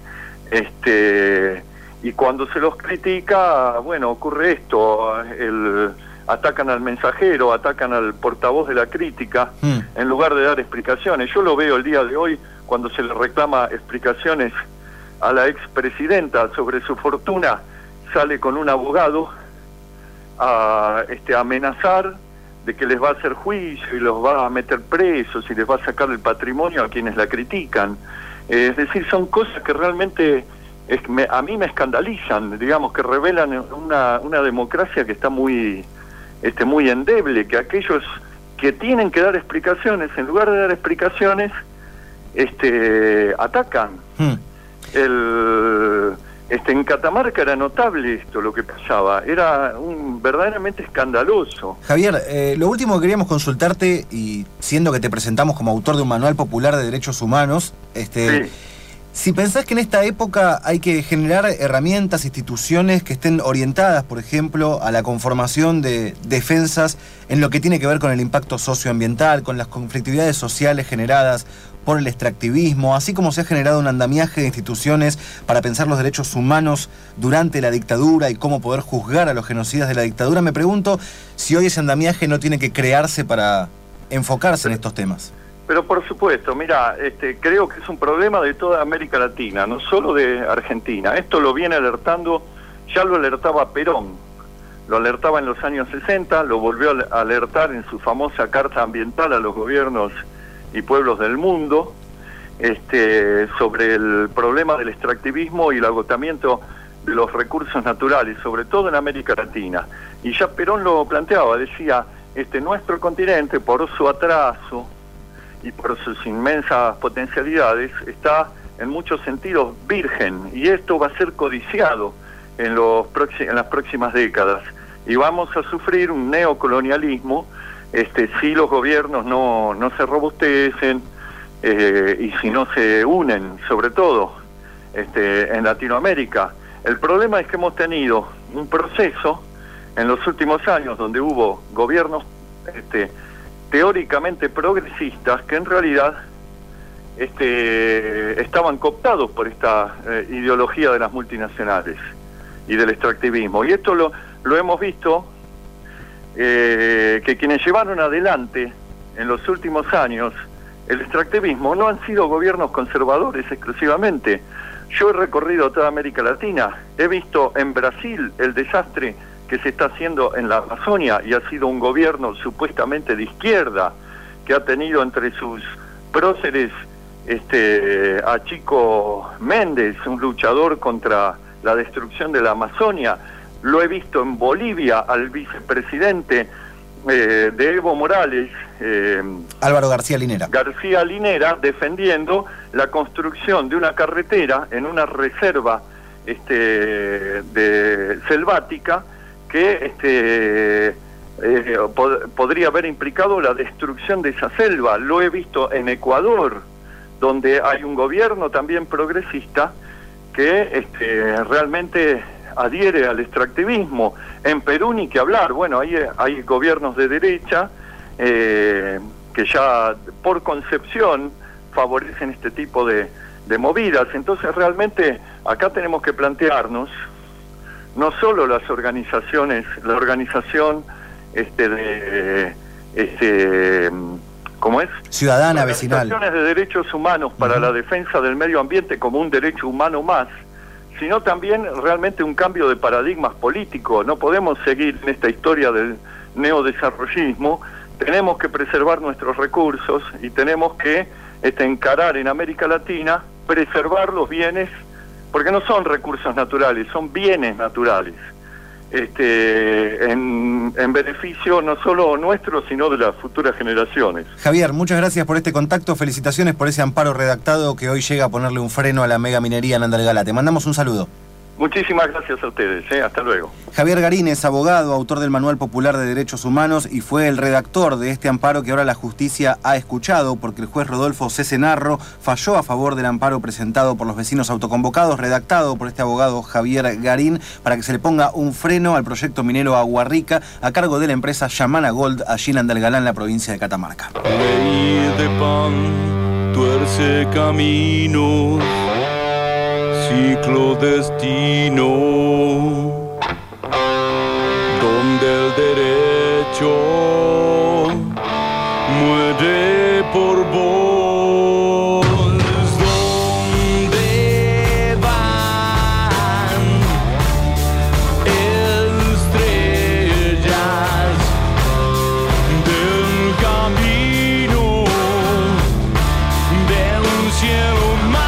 cuando se los critica, bueno, ocurre esto, atacan al mensajero, atacan al portavoz de la crítica, en lugar de dar explicaciones. Yo lo veo el día de hoy cuando se le reclama explicaciones a la expresidenta sobre su fortuna, sale con un abogado a amenazar de que les va a hacer juicio y los va a meter presos y les va a sacar el patrimonio a quienes la critican. Es decir, son cosas que realmente a mí me escandalizan, digamos, que revelan una democracia que está muy endeble, que aquellos que tienen que dar explicaciones, en lugar de dar explicaciones, atacan. En Catamarca era notable esto, lo que pasaba, era verdaderamente escandaloso. Javier, lo último que queríamos consultarte, y siendo que te presentamos como autor de un manual popular de derechos humanos, Sí. si pensás que en esta época hay que generar herramientas, instituciones que estén orientadas, por ejemplo, a la conformación de defensas en lo que tiene que ver con el impacto socioambiental, con las conflictividades sociales generadas por el extractivismo, así como se ha generado un andamiaje de instituciones para pensar los derechos humanos durante la dictadura y cómo poder juzgar a los genocidas de la dictadura, me pregunto si hoy ese andamiaje no tiene que crearse para enfocarse en estos temas. Pero por supuesto, mira, creo que es un problema de toda América Latina, no solo de Argentina. Esto lo viene alertando, ya lo alertaba Perón, lo alertaba en los años 60, lo volvió a alertar en su famosa Carta Ambiental a los gobiernos y pueblos del mundo, sobre el problema del extractivismo y el agotamiento de los recursos naturales, sobre todo en América Latina. Y ya Perón lo planteaba, decía, nuestro continente, por su atraso y por sus inmensas potencialidades, está en muchos sentidos virgen, y esto va a ser codiciado en las próximas décadas, y vamos a sufrir un neocolonialismo si los gobiernos no se robustecen y si no se unen, sobre todo en Latinoamérica. El problema es que hemos tenido un proceso en los últimos años donde hubo gobiernos teóricamente progresistas que en realidad estaban cooptados por esta ideología de las multinacionales y del extractivismo. Y esto lo hemos visto, que quienes llevaron adelante en los últimos años el extractivismo no han sido gobiernos conservadores exclusivamente. Yo he recorrido toda América Latina, he visto en Brasil el desastre que se está haciendo en la Amazonia, y ha sido un gobierno supuestamente de izquierda que ha tenido entre sus próceres a Chico Méndez, un luchador contra la destrucción de la Amazonia. Lo he visto en Bolivia al vicepresidente de Evo Morales, Álvaro García Linera. Defendiendo la construcción de una carretera en una reserva selvática que podría haber implicado la destrucción de esa selva. Lo he visto en Ecuador, donde hay un gobierno también progresista que realmente adhiere al extractivismo. En Perú ni que hablar, bueno, ahí hay gobiernos de derecha que ya por concepción favorecen este tipo de movidas. Entonces realmente acá tenemos que plantearnos no solo las organizaciones, la organización ¿cómo es? Ciudadana, vecinal. Organizaciones de derechos humanos para la defensa del medio ambiente como un derecho humano más, sino también realmente un cambio de paradigmas político. No podemos seguir en esta historia del neodesarrollismo, tenemos que preservar nuestros recursos y tenemos que encarar en América Latina, preservar los bienes, porque no son recursos naturales, son bienes naturales, en beneficio no solo nuestro, sino de las futuras generaciones. Javier, muchas gracias por este contacto, felicitaciones por ese amparo redactado que hoy llega a ponerle un freno a la megaminería en Andalgalá. Te mandamos un saludo. Muchísimas gracias a ustedes, hasta luego. Javier Garín es abogado, autor del Manual Popular de Derechos Humanos y fue el redactor de este amparo que ahora la justicia ha escuchado porque el juez Rodolfo Cesenarro falló a favor del amparo presentado por los vecinos autoconvocados, redactado por este abogado Javier Garín, para que se le ponga un freno al proyecto minero Aguarrica a cargo de la empresa Yamana Gold allí en Andalgalá, en la provincia de Catamarca. Ley de pan, tuerce caminos, ciclo destino, donde el derecho muere por vos, donde van estrellas del camino de un cielo más.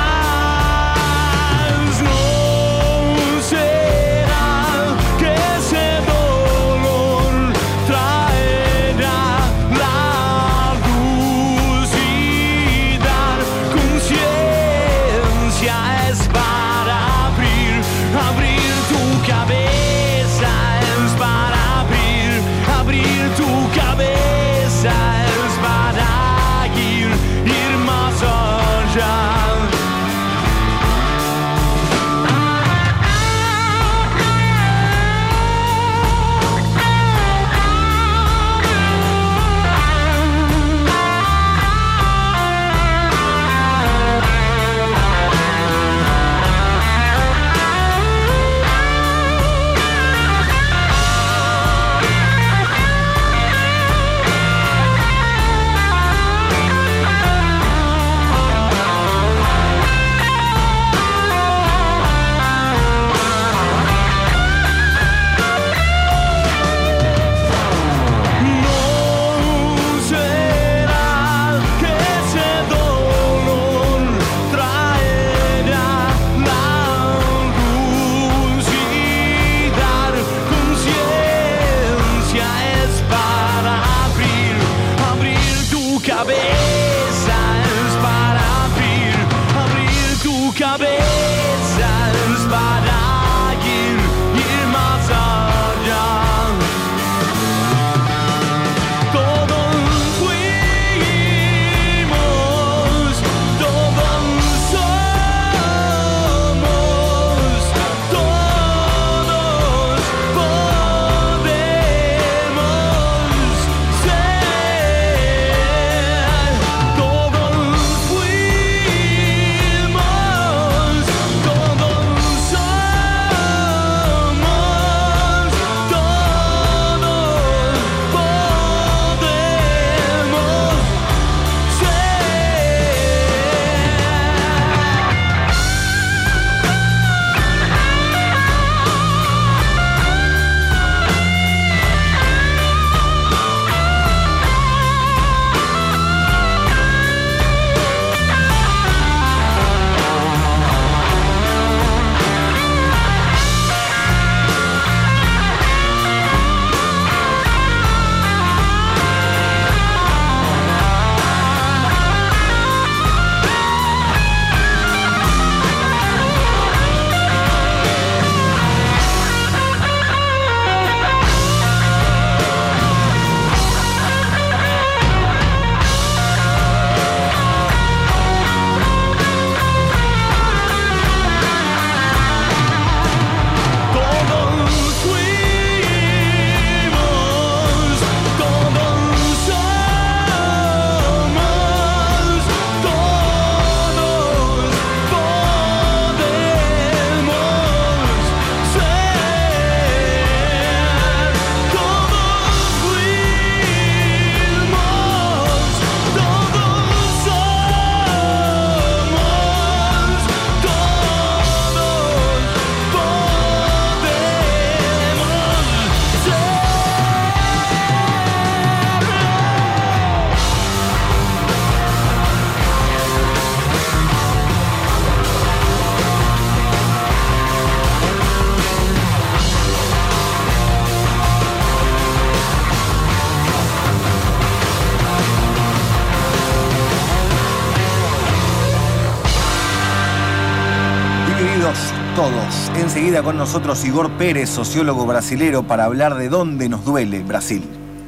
todos. Enseguida con nosotros Igor Pérez, sociólogo brasilero, para hablar de dónde nos duele Brasil.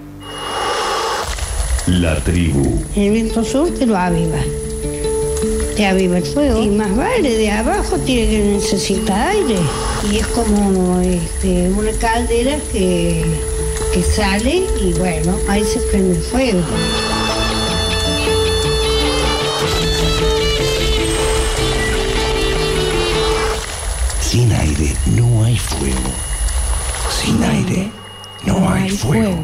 La tribu. El viento sur te lo aviva. Te aviva el fuego. Y más vale, de abajo tiene que necesitar aire. Y es como una caldera que sale y bueno, ahí se prende el fuego. Sin aire no hay fuego. Sin aire no hay fuego.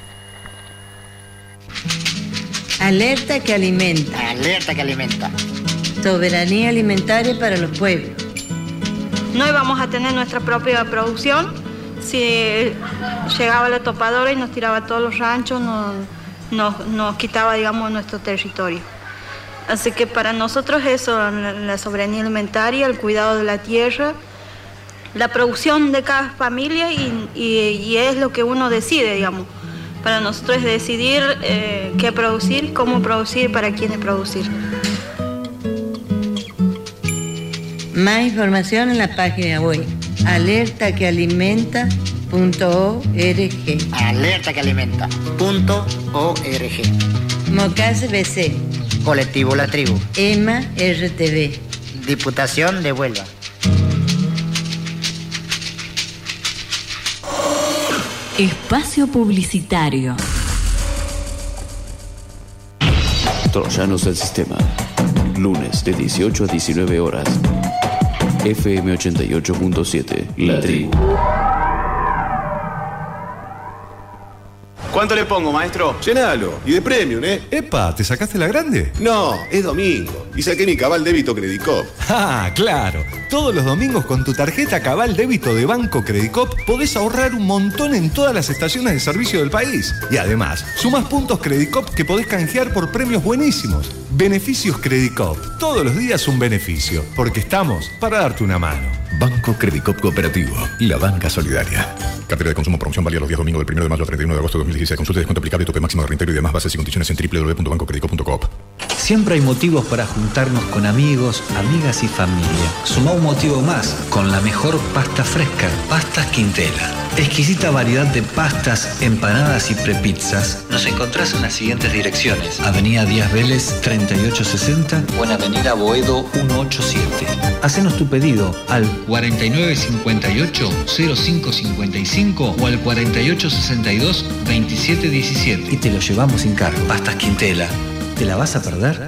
Alerta que alimenta. Alerta que alimenta. Soberanía alimentaria para los pueblos. No íbamos a tener nuestra propia producción si llegaba la topadora y nos tiraba todos los ranchos, nos quitaba, digamos, nuestro territorio. Así que para nosotros eso, la soberanía alimentaria, el cuidado de la tierra, la producción de cada familia y es lo que uno decide, digamos. Para nosotros es decidir qué producir, cómo producir, para quiénes producir. Más información en la página web alertaquealimenta.org. Alertaquealimenta.org. Mocase BC. Colectivo La Tribu. EMA RTV. Diputación de Huelva. Espacio publicitario. Troyanos del Sistema. Lunes de 18 a 19 horas. FM 88.7. La Tribu. ¿Cuánto le pongo, maestro? Llenalo. Y de premium, ¿eh? Epa, ¿te sacaste la grande? No, es domingo. Y saqué mi cabal débito Credicop. Ah, claro. Todos los domingos con tu tarjeta Cabal Débito de Banco Credicop podés ahorrar un montón en todas las estaciones de servicio del país. Y además, sumás puntos Credicop que podés canjear por premios buenísimos. Beneficios Credicop. Todos los días un beneficio. Porque estamos para darte una mano. Banco Credicop Cooperativo. La banca solidaria. Cartera de consumo, promoción válida los días domingo del 1 de mayo al 31 de agosto de 2016. Consulta de descuento aplicable, tope máximo de reintegro y demás bases y condiciones en www.bancocredicop.coop. Siempre hay motivos para juntarnos con amigos, amigas y familia. Sumá un motivo más con la mejor pasta fresca, Pastas Quintela. Exquisita variedad de pastas, empanadas y prepizzas. Nos encontrás en las siguientes direcciones: Avenida Díaz Vélez 3860 o en Avenida Boedo 187. Hacenos tu pedido al 4958-0555 o al 4862-2717 y te lo llevamos sin cargo. Pastas Quintela. ¿Te la vas a perder?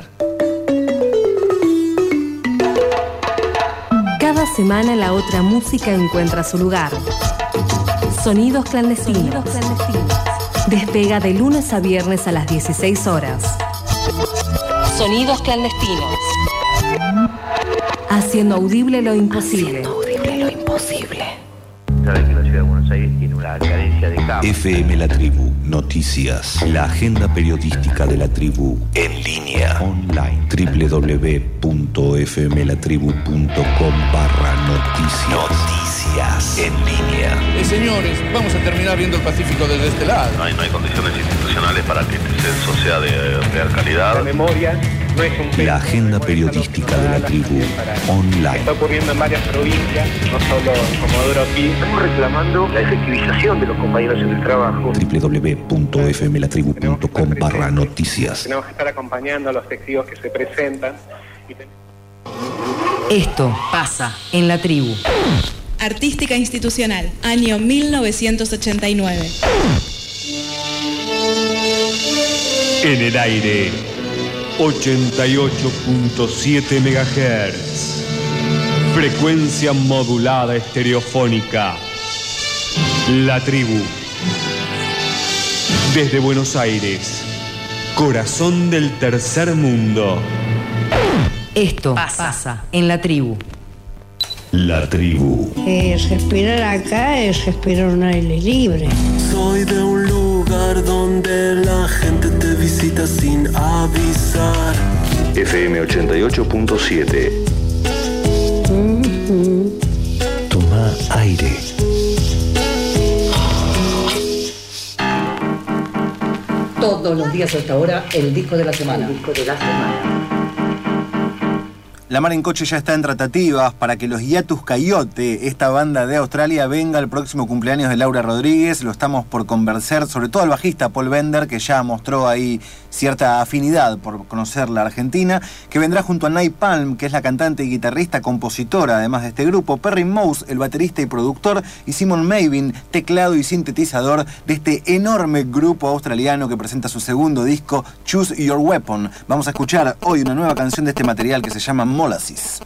Cada semana la otra música encuentra su lugar. Sonidos clandestinos. Despega de lunes a viernes a las 16 horas. Sonidos clandestinos. Haciendo audible lo imposible. Saben que la ciudad de Buenos Aires tiene una carencia de campo. FM La Tribu, noticias. La agenda periodística de La Tribu en línea. Online. www.fmlatribu.com/noticias. Noticias en línea. Señores, vamos a terminar viendo el Pacífico desde este lado. No hay condiciones institucionales para que este censo sea de real calidad. La memoria no es un... La agenda periodística de La Tribu online. Está ocurriendo en varias provincias, no solo en Comodoro Pi. Estamos reclamando la efectivización de los compañeros en el trabajo. www.fmlatribu.com/noticias. Tenemos que estar acompañando a los testigos que se presentan. Esto pasa en La Tribu. Artística Institucional, año 1989. En el aire, 88.7 MHz. Frecuencia modulada estereofónica. La Tribu. Desde Buenos Aires, corazón del tercer mundo. Esto pasa en La Tribu. La Tribu. Respirar acá es respirar un aire libre. Soy de un lugar donde la gente te visita sin avisar. FM 88.7. Toma aire. Todos los días a esta hora, el disco de la semana. La Mar en Coche ya está en tratativas para que los Hiatus Coyote, esta banda de Australia, venga al próximo cumpleaños de Laura Rodríguez. Lo estamos por convencer, sobre todo al bajista Paul Bender, que ya mostró ahí cierta afinidad por conocer la Argentina, que vendrá junto a Nay Palm, que es la cantante y guitarrista, compositora además de este grupo, Perry Mouse, el baterista y productor, y Simon Mavin, teclado y sintetizador de este enorme grupo australiano que presenta su segundo disco, Choose Your Weapon. Vamos a escuchar hoy una nueva canción de este material que se llama Molasses.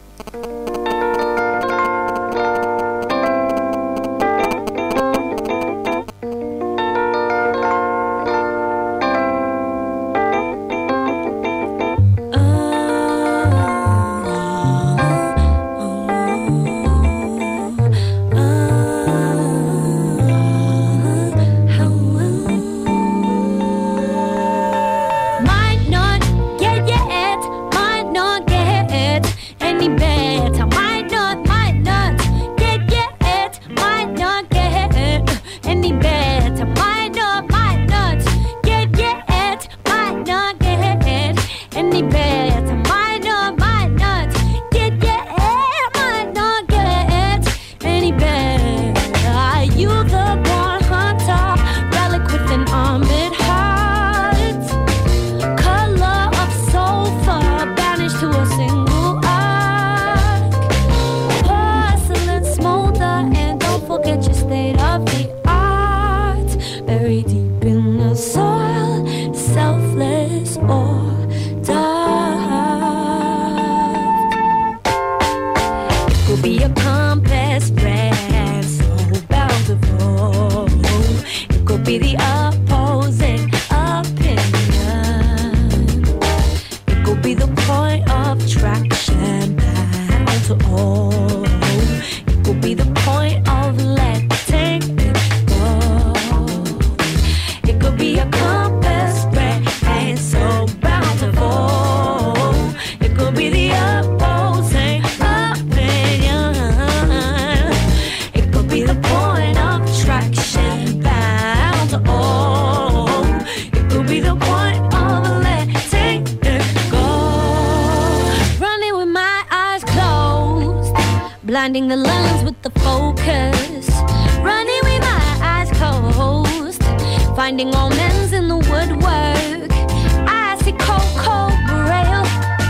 Blinding the lens with the focus, running with my eyes closed, finding omens in the woodwork. I see cold braille,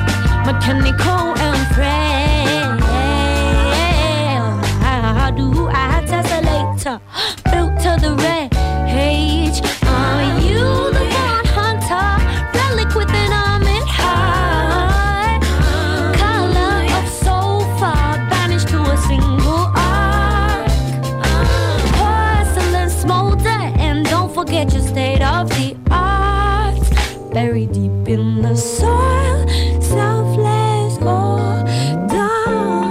mechanical and frail. How do I tessellate, built to the rage? Are you the one hunter, relic with an armored heart? Color of sofa, banished to a single arc. Porcelain smolder, and don't forget your state of the art. Buried deep in the soil, selfless or dumb.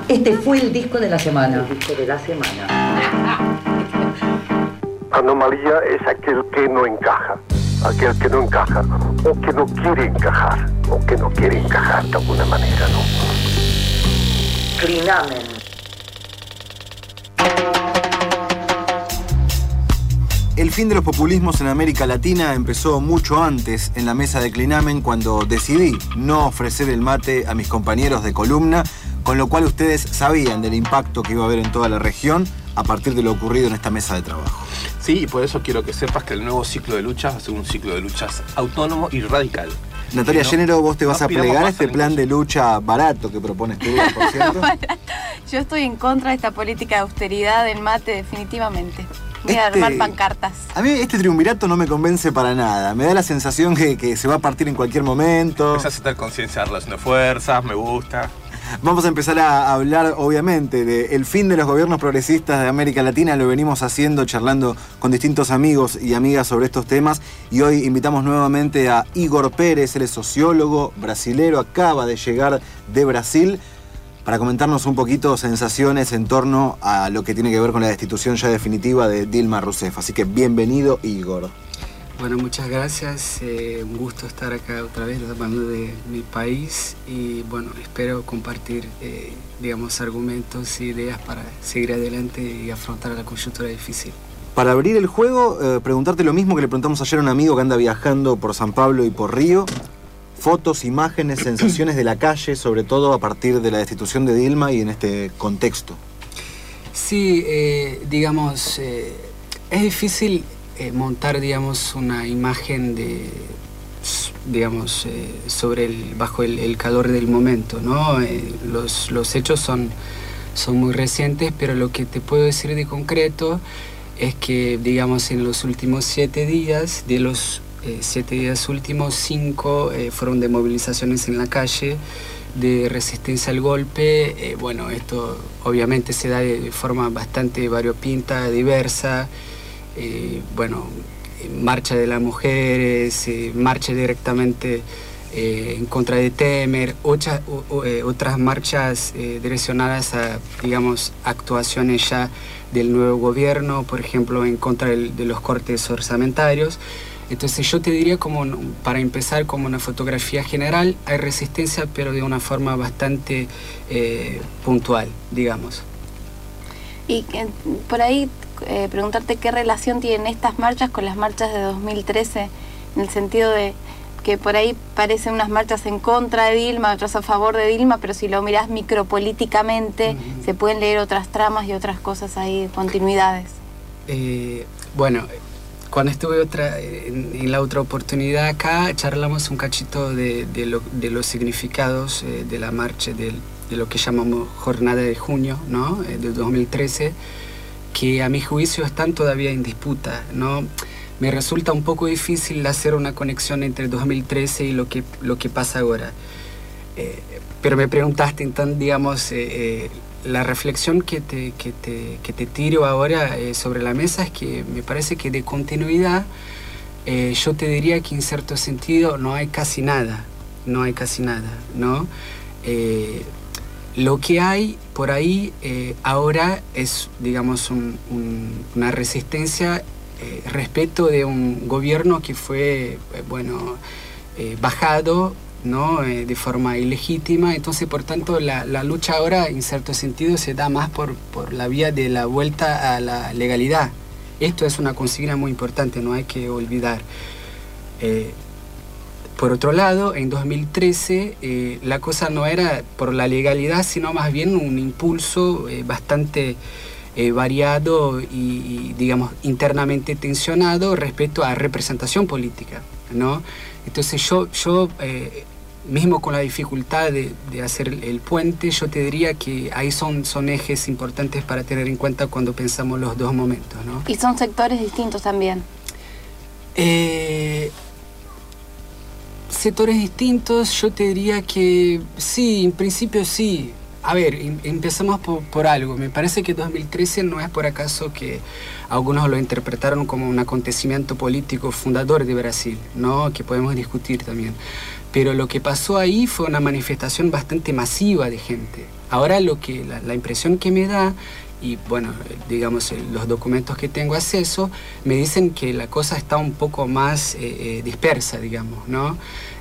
Este fue el disco de la semana. Anomalía es aquel que no encaja, o que no quiere encajar, de alguna manera, ¿no? Clinamen. El fin de los populismos en América Latina empezó mucho antes en la mesa de Clinamen, cuando decidí no ofrecer el mate a mis compañeros de columna, con lo cual ustedes sabían del impacto que iba a haber en toda la región a partir de lo ocurrido en esta mesa de trabajo. Sí, y por eso quiero que sepas que el nuevo ciclo de luchas va a ser un ciclo de luchas autónomo y radical. Natalia Género, vos te vas a plegar a este plan de lucha barato que propones tú, por cierto. Yo estoy en contra de esta política de austeridad del mate, definitivamente. Voy a armar pancartas. A mí este triunvirato no me convence para nada. Me da la sensación que se va a partir en cualquier momento. Empezás a tener conciencia de relación de fuerzas, me gusta. Vamos a empezar a hablar, obviamente, del fin de los gobiernos progresistas de América Latina. Lo venimos haciendo, charlando con distintos amigos y amigas sobre estos temas. Y hoy invitamos nuevamente a Igor Pérez, él es sociólogo brasilero, acaba de llegar de Brasil, para comentarnos un poquito sensaciones en torno a lo que tiene que ver con la destitución ya definitiva de Dilma Rousseff. Así que bienvenido, Igor. Bueno, muchas gracias. Un gusto estar acá otra vez hablando de mi país y bueno, espero compartir, argumentos e ideas para seguir adelante y afrontar la coyuntura difícil. Para abrir el juego, preguntarte lo mismo que le preguntamos ayer a un amigo que anda viajando por San Pablo y por Río. Fotos, imágenes, sensaciones de la calle, sobre todo a partir de la destitución de Dilma y en este contexto. Sí, es difícil montar, una imagen de, bajo el calor del momento, ¿no? Los hechos son muy recientes, pero lo que te puedo decir de concreto es que, en los últimos 7 días, de los 7 días últimos, 5 fueron de movilizaciones en la calle, de resistencia al golpe. Esto obviamente se da de forma bastante variopinta, diversa. Marcha de las mujeres, marcha directamente en contra de Temer, otras marchas direccionadas a, actuaciones ya del nuevo gobierno, por ejemplo, en contra de los cortes orzamentarios. Entonces yo te diría, para empezar, como una fotografía general, hay resistencia, pero de una forma bastante puntual, digamos. Y por ahí preguntarte qué relación tienen estas marchas con las marchas de 2013, en el sentido de que por ahí parecen unas marchas en contra de Dilma, otras a favor de Dilma, pero si lo mirás micropolíticamente, se pueden leer otras tramas y otras cosas ahí, continuidades. Cuando estuve en la otra oportunidad acá, charlamos un cachito de los significados de la marcha, de lo que llamamos Jornada de Junio, ¿no? De 2013, que a mi juicio están todavía en disputa, ¿no? Me resulta un poco difícil hacer una conexión entre 2013 y lo que pasa ahora. Pero me preguntaste, entonces, la reflexión que te tiro ahora sobre la mesa es que me parece que de continuidad, yo te diría que en cierto sentido no hay casi nada, ¿no? Lo que hay por ahí ahora es, una resistencia respecto de un gobierno que fue, bajado, ¿no? De forma ilegítima. Entonces, por tanto, la lucha ahora, en cierto sentido, se da más por la vía de la vuelta a la legalidad. Esto es una consigna muy importante, no hay que olvidar. Por otro lado, en 2013 la cosa no era por la legalidad, sino más bien un impulso bastante variado y, internamente tensionado respecto a representación política, ¿no? Entonces yo mismo con la dificultad de hacer el puente, yo te diría que ahí son ejes importantes para tener en cuenta cuando pensamos los dos momentos, ¿no? Y son sectores distintos también. Sectores distintos, yo te diría que sí, en principio sí. A ver, empezamos por algo. Me parece que 2013 no es por acaso que algunos lo interpretaron como un acontecimiento político fundador de Brasil, ¿no? Que podemos discutir también. Pero lo que pasó ahí fue una manifestación bastante masiva de gente. Ahora la impresión que me da, y bueno, digamos, los documentos que tengo acceso, me dicen que la cosa está un poco más dispersa, digamos, ¿no?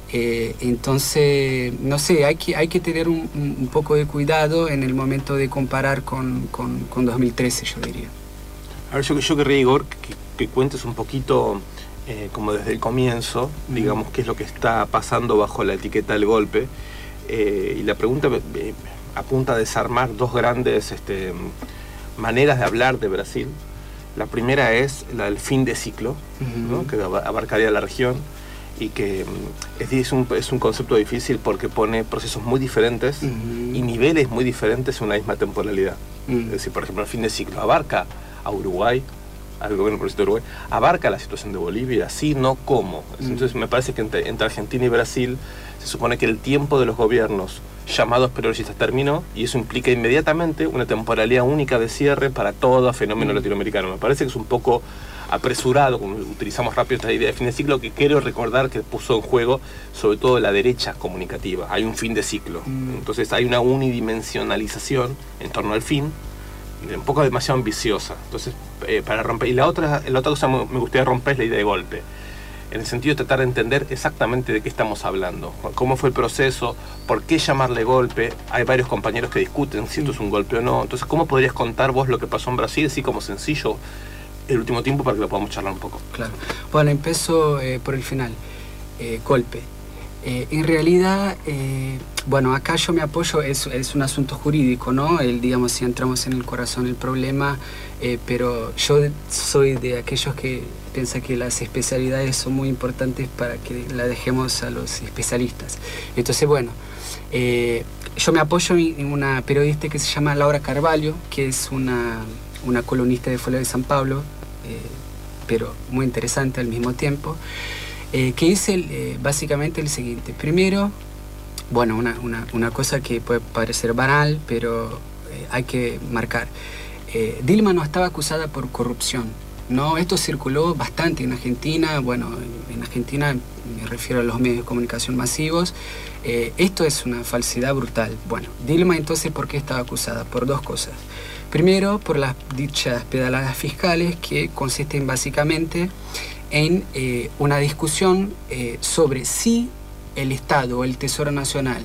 Entonces, no sé, hay que tener un poco de cuidado en el momento de comparar con 2013, yo diría. A ver, yo querría, Igor, que cuentes un poquito, como desde el comienzo, digamos, qué es lo que está pasando bajo la etiqueta del golpe. Y la pregunta apunta a desarmar dos grandes maneras de hablar de Brasil. La primera es la del fin de ciclo, ¿no? Que abarcaría la región, y que es un concepto difícil porque pone procesos muy diferentes y niveles muy diferentes en una misma temporalidad. Es decir, por ejemplo, el fin de ciclo abarca a Uruguay, al gobierno progresista de Uruguay, abarca la situación de Bolivia, sí, no cómo. Entonces me parece que entre Argentina y Brasil se supone que el tiempo de los gobiernos llamados progresistas terminó, y eso implica inmediatamente una temporalidad única de cierre para todo fenómeno latinoamericano. Me parece que es un poco apresurado, como utilizamos rápido esta idea de fin de ciclo, que quiero recordar que puso en juego sobre todo la derecha comunicativa. Hay un fin de ciclo, entonces hay una unidimensionalización en torno al fin, un poco demasiado ambiciosa. Entonces, para romper, y la otra cosa me gustaría romper es la idea de golpe, en el sentido de tratar de entender exactamente de qué estamos hablando, cómo fue el proceso, por qué llamarle golpe. Hay varios compañeros que discuten si esto es un golpe o no. Entonces, ¿cómo podrías contar vos lo que pasó en Brasil, así como sencillo, el último tiempo, para que lo podamos charlar un poco? Claro. Bueno, empiezo por el final. Golpe. En realidad, bueno, acá yo me apoyo, es un asunto jurídico, ¿no? Digamos, si entramos en el corazón del problema, pero yo soy de aquellos que piensan que las especialidades son muy importantes para que la dejemos a los especialistas. Entonces, bueno, yo me apoyo en una periodista que se llama Laura Carvalho, que es una columnista de Folha de San Pablo, pero muy interesante al mismo tiempo, que dice básicamente el siguiente. Primero, bueno, una cosa que puede parecer banal, pero hay que marcar. Dilma no estaba acusada por corrupción, ¿no? Esto circuló bastante en Argentina. Bueno, en Argentina me refiero a los medios de comunicación masivos. Esto es una falsedad brutal. Bueno, Dilma entonces, ¿por qué estaba acusada? Por dos cosas. Primero, por las dichas pedaladas fiscales, que consisten básicamente en una discusión sobre si el Estado o el Tesoro Nacional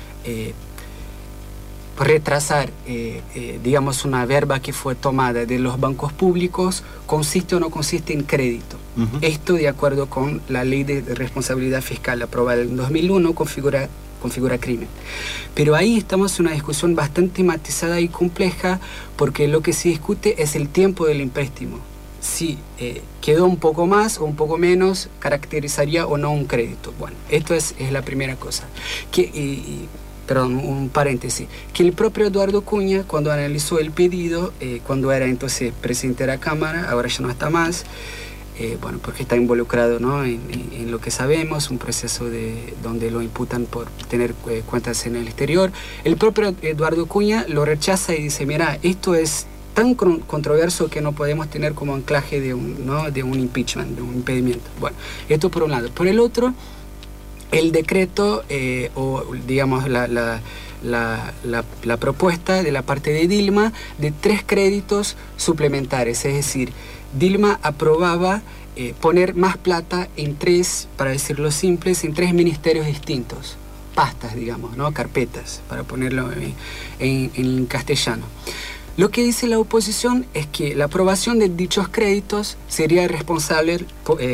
retrasar, digamos, una verba que fue tomada de los bancos públicos, consiste o no consiste en crédito. Esto, de acuerdo con la Ley de Responsabilidad Fiscal aprobada en 2001, configura crimen. Pero ahí estamos en una discusión bastante matizada y compleja, porque lo que se discute es el tiempo del empréstimo. Si quedó un poco más o un poco menos, caracterizaría o no un crédito. Bueno, esto es la primera cosa. Perdón, un paréntesis. Que el propio Eduardo Cunha, cuando analizó el pedido, cuando era entonces presidente de la Cámara, ahora ya no está más, bueno, porque está involucrado, ¿no? en lo que sabemos, un proceso donde lo imputan por tener cuentas en el exterior. El propio Eduardo Cunha lo rechaza y dice, mira, esto es tan controverso que no podemos tener como anclaje de un impeachment, de un impedimento. Bueno, esto por un lado. Por el otro, el decreto, o digamos la propuesta de la parte de Dilma de 3 créditos suplementarios, es decir, Dilma aprobaba poner más plata en 3, para decirlo simples, en 3 ministerios distintos, pastas, digamos, ¿no? Carpetas, para ponerlo en castellano. Lo que dice la oposición es que la aprobación de dichos créditos sería responsable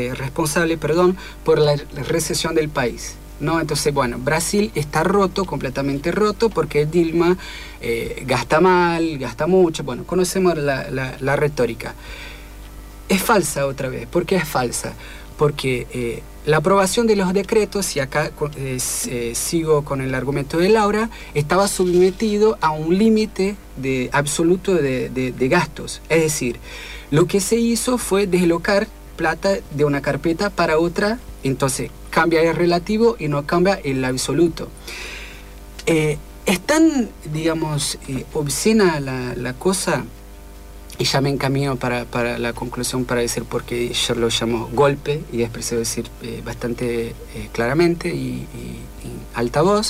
por la recesión del país, ¿no? Entonces, bueno, Brasil está roto, completamente roto, porque Dilma gasta mal, gasta mucho. Bueno, conocemos la retórica. Es falsa otra vez. ¿Por qué es falsa? Porque la aprobación de los decretos, y acá sigo con el argumento de Laura, estaba sometido a un límite absoluto de gastos. Es decir, lo que se hizo fue deslocar plata de una carpeta para otra, entonces cambia el relativo y no cambia el absoluto. Es tan, digamos, obscena la cosa y ya me encamino para la conclusión, para decir por qué yo lo llamo golpe, y es preciso decir bastante claramente y alta voz.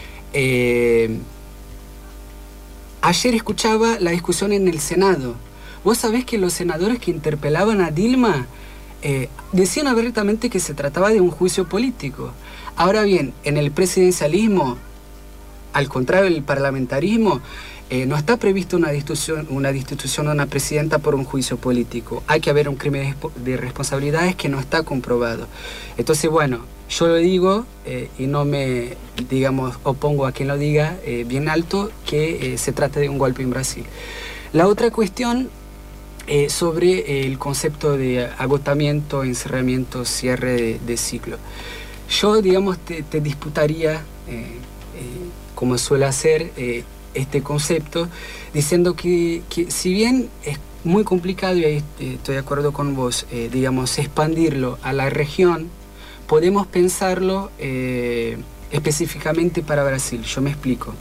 Ayer escuchaba la discusión en el Senado. Vos sabés que los senadores que interpelaban a Dilma decían abiertamente que se trataba de un juicio político. Ahora bien, en el presidencialismo, al contrario del parlamentarismo, no está previsto una destitución de una presidenta por un juicio político. Hay que haber un crimen de responsabilidades que no está comprobado. Entonces, bueno, yo lo digo y no me, digamos, opongo a quien lo diga bien alto, que se trata de un golpe en Brasil. La otra cuestión sobre el concepto de agotamiento, encerramiento, cierre de ciclo. Yo, digamos, te disputaría, como suele hacer, este concepto, diciendo que si bien es muy complicado, y ahí estoy de acuerdo con vos, digamos, expandirlo a la región, podemos pensarlo específicamente para Brasil. Yo me explico.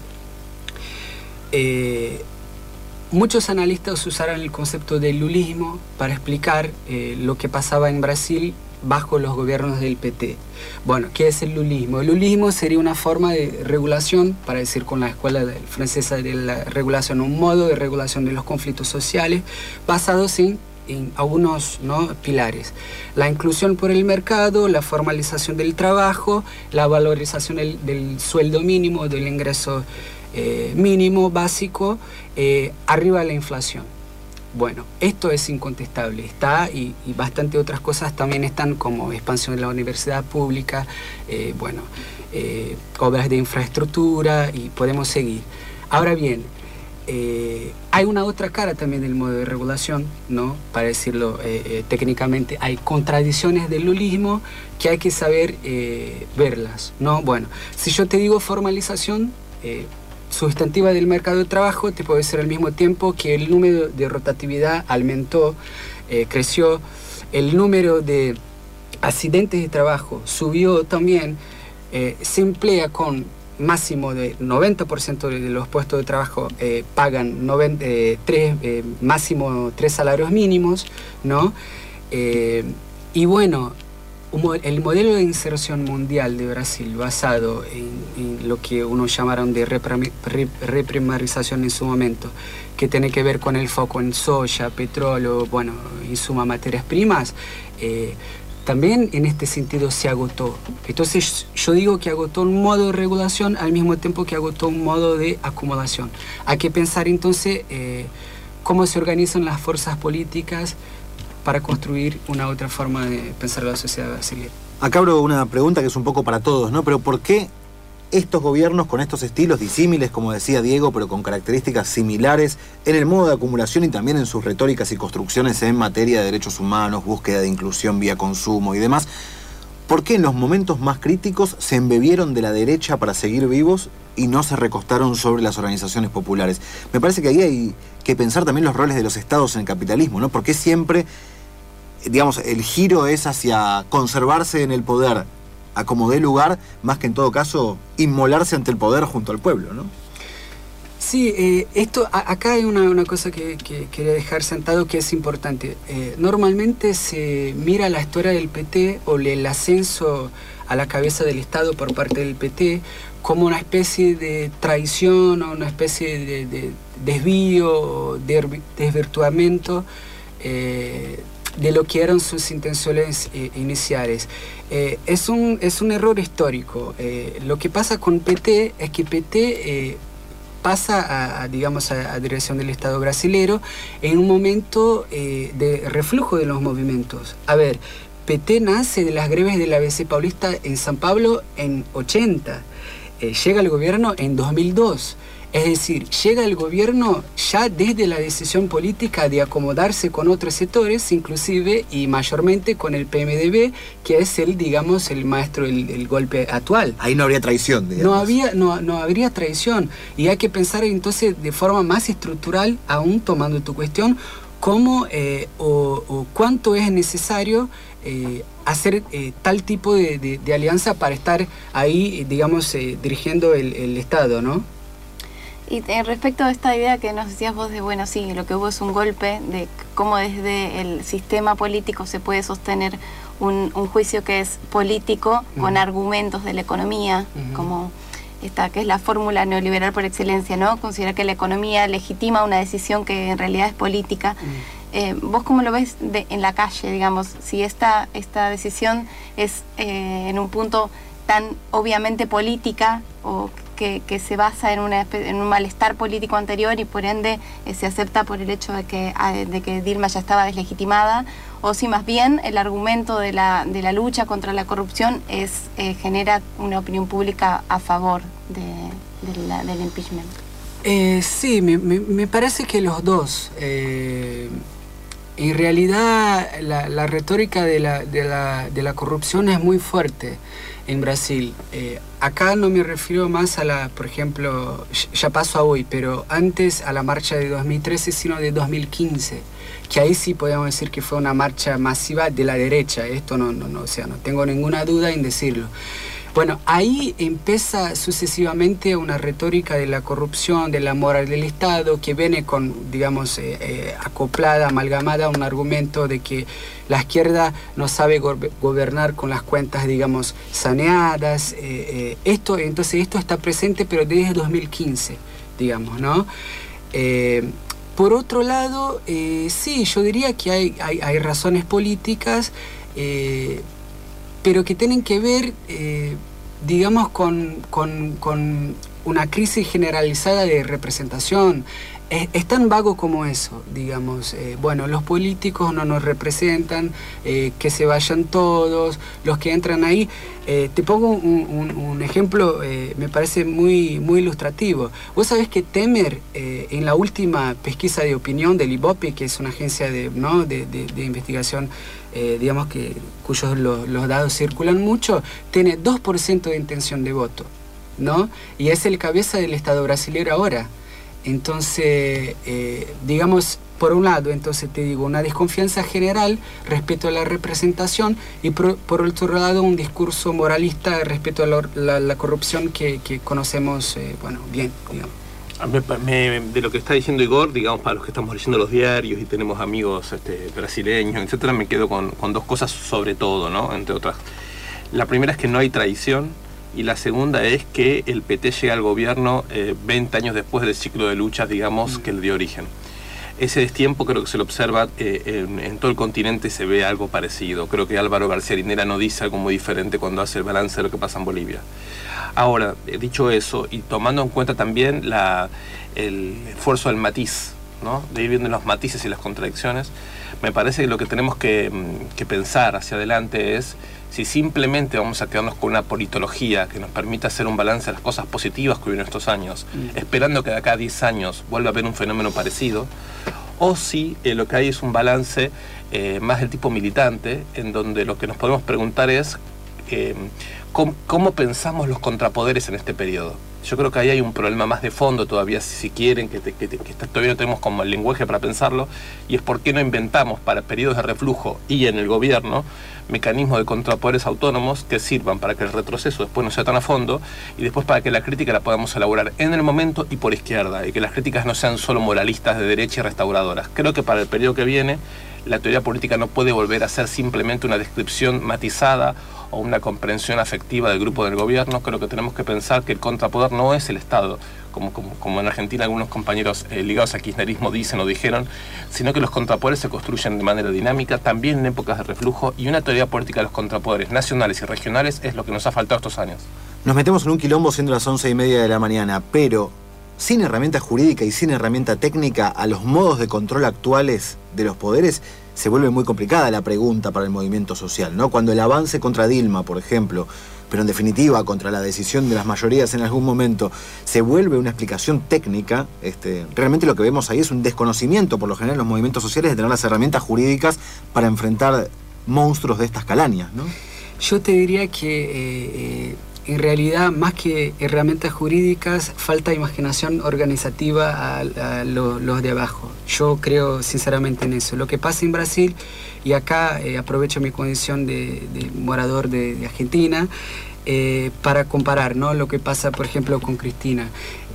Muchos analistas usaron el concepto del lulismo para explicar lo que pasaba en Brasil bajo los gobiernos del PT. Bueno, ¿qué es el lulismo? El lulismo sería una forma de regulación, para decir con la escuela francesa de la regulación, un modo de regulación de los conflictos sociales basados en algunos, ¿no?, pilares. La inclusión por el mercado, la formalización del trabajo, la valorización del sueldo mínimo, del ingreso mínimo básico, arriba de la inflación. Bueno, esto es incontestable, está, y bastante otras cosas también están, como expansión de la universidad pública, obras de infraestructura, y podemos seguir. Ahora bien, hay una otra cara también del modo de regulación, ¿no? Para decirlo técnicamente, hay contradicciones del lulismo que hay que saber verlas, ¿no? Bueno, si yo te digo formalización sustantiva del mercado de trabajo, te puedo decir al mismo tiempo que el número de rotatividad aumentó, creció, el número de accidentes de trabajo subió también, se emplea con máximo de 90% de los puestos de trabajo pagan máximo 3 salarios mínimos, ¿no? Y bueno, el modelo de inserción mundial de Brasil, basado en lo que uno llamaron de reprimarización en su momento, que tiene que ver con el foco en soya, petróleo, bueno, en suma materias primas, también en este sentido se agotó. Entonces yo digo que agotó un modo de regulación al mismo tiempo que agotó un modo de acumulación. Hay que pensar entonces cómo se organizan las fuerzas políticas para construir una otra forma de pensar la sociedad brasileña. Acá abro una pregunta que es un poco para todos, ¿no? Pero ¿por qué estos gobiernos con estos estilos disímiles, como decía Diego, pero con características similares en el modo de acumulación y también en sus retóricas y construcciones en materia de derechos humanos, búsqueda de inclusión vía consumo y demás, por qué en los momentos más críticos se embebieron de la derecha para seguir vivos y no se recostaron sobre las organizaciones populares? Me parece que ahí hay que pensar también los roles de los estados en el capitalismo, ¿no? Porque siempre, digamos, el giro es hacia conservarse en el poder a como dé lugar, más que en todo caso inmolarse ante el poder junto al pueblo, ¿no? Sí, acá hay una cosa que quería dejar sentado, que es importante. Normalmente se mira la historia del PT o el ascenso a la cabeza del Estado por parte del PT como una especie de traición o una especie de desvío, de desvirtuamiento de lo que eran sus intenciones iniciales. Es un error histórico. Lo que pasa con PT es que PT pasa a dirección del Estado brasilero en un momento de reflujo de los movimientos. A ver, PT nace de las greves del ABC Paulista en San Pablo en 80, llega al gobierno en 2002. Es decir, llega el gobierno ya desde la decisión política de acomodarse con otros sectores, inclusive y mayormente con el PMDB, que es el maestro del golpe actual. Ahí no habría traición, digamos. No habría traición. Y hay que pensar entonces de forma más estructural, aún tomando tu cuestión, cómo o cuánto es necesario hacer tal tipo de alianza para estar ahí, dirigiendo el Estado, ¿no? Y respecto a esta idea que nos decías vos de, bueno, sí, lo que hubo es un golpe, de cómo desde el sistema político se puede sostener un juicio que es político con argumentos de la economía, como esta que es la fórmula neoliberal por excelencia, ¿no? Considerar que la economía legitima una decisión que en realidad es política. ¿Vos cómo lo ves en la calle, digamos? Si esta decisión es en un punto tan obviamente política o que se basa en un malestar político anterior y por ende se acepta por el hecho de que Dilma ya estaba deslegitimada, o si más bien el argumento de la lucha contra la corrupción genera una opinión pública a favor del impeachment. Sí, me parece que los dos. En realidad la retórica de la corrupción es muy fuerte en Brasil. Acá no me refiero más a por ejemplo, ya pasó a hoy, pero antes a la marcha de 2013, sino de 2015, que ahí sí podemos decir que fue una marcha masiva de la derecha. Esto o sea, no tengo ninguna duda en decirlo. Bueno, ahí empieza sucesivamente una retórica de la corrupción, de la moral del Estado, que viene con, digamos, acoplada, amalgamada a un argumento de que la izquierda no sabe gobernar con las cuentas, digamos, saneadas. Entonces esto está presente, pero desde 2015, digamos, ¿no? Por otro lado, sí, yo diría que hay razones políticas, pero que tienen que ver, digamos, con una crisis generalizada de representación. Es tan vago como eso, digamos. Bueno, los políticos no nos representan, que se vayan todos, los que entran ahí. Te pongo un ejemplo, me parece muy, muy ilustrativo. Vos sabés que Temer, en la última pesquisa de opinión del IBOPE, que es una agencia de investigación, digamos, cuyos los datos circulan mucho, tiene 2% de intención de voto, ¿no? Y es el cabeza del Estado brasileño ahora. Entonces, digamos, por un lado, entonces te digo, una desconfianza general respecto a la representación y por otro lado un discurso moralista respecto a la corrupción que conocemos, bueno, bien, digamos. De lo que está diciendo Igor, digamos, para los que estamos leyendo los diarios y tenemos amigos brasileños, etcétera, me quedo con dos cosas sobre todo, ¿no? Entre otras. La primera es que no hay traición. Y la segunda es que el PT llega al gobierno 20 años después del ciclo de luchas, digamos, que le dio origen. Ese destiempo creo que se lo observa en todo el continente, se ve algo parecido. Creo que Álvaro García Linera no dice algo muy diferente cuando hace el balance de lo que pasa en Bolivia. Ahora, dicho eso, y tomando en cuenta también el esfuerzo del matiz, ¿no? De ir viendo los matices y las contradicciones, me parece que lo que tenemos que pensar hacia adelante es si simplemente vamos a quedarnos con una politología que nos permita hacer un balance de las cosas positivas que hubo en estos años, esperando que de acá a 10 años vuelva a haber un fenómeno parecido, o si lo que hay es un balance más del tipo militante, en donde lo que nos podemos preguntar es ¿cómo pensamos los contrapoderes en este periodo? Yo creo que ahí hay un problema más de fondo todavía, si quieren, que todavía no tenemos como el lenguaje para pensarlo, y es por qué no inventamos para periodos de reflujo y en el gobierno mecanismos de contrapoderes autónomos que sirvan para que el retroceso después no sea tan a fondo y después para que la crítica la podamos elaborar en el momento y por izquierda, y que las críticas no sean solo moralistas de derecha y restauradoras. Creo que para el periodo que viene la teoría política no puede volver a ser simplemente una descripción matizada o una comprensión afectiva del grupo del gobierno. Creo que tenemos que pensar que el contrapoder no es el Estado, como en Argentina algunos compañeros ligados al kirchnerismo dicen o dijeron, sino que los contrapoderes se construyen de manera dinámica, también en épocas de reflujo, y una teoría política de los contrapoderes nacionales y regionales es lo que nos ha faltado estos años. Nos metemos en un quilombo siendo las 11:30 de la mañana, pero sin herramienta jurídica y sin herramienta técnica, a los modos de control actuales de los poderes se vuelve muy complicada la pregunta para el movimiento social, ¿no? Cuando el avance contra Dilma, por ejemplo, pero en definitiva contra la decisión de las mayorías en algún momento, se vuelve una explicación técnica, realmente lo que vemos ahí es un desconocimiento, por lo general, en los movimientos sociales de tener las herramientas jurídicas para enfrentar monstruos de estas calañas, ¿no? Yo te diría que en realidad, más que herramientas jurídicas, falta imaginación organizativa a los de abajo. Yo creo sinceramente en eso. Lo que pasa en Brasil, y acá aprovecho mi condición de morador de Argentina, para comparar, ¿no? Lo que pasa, por ejemplo, con Cristina.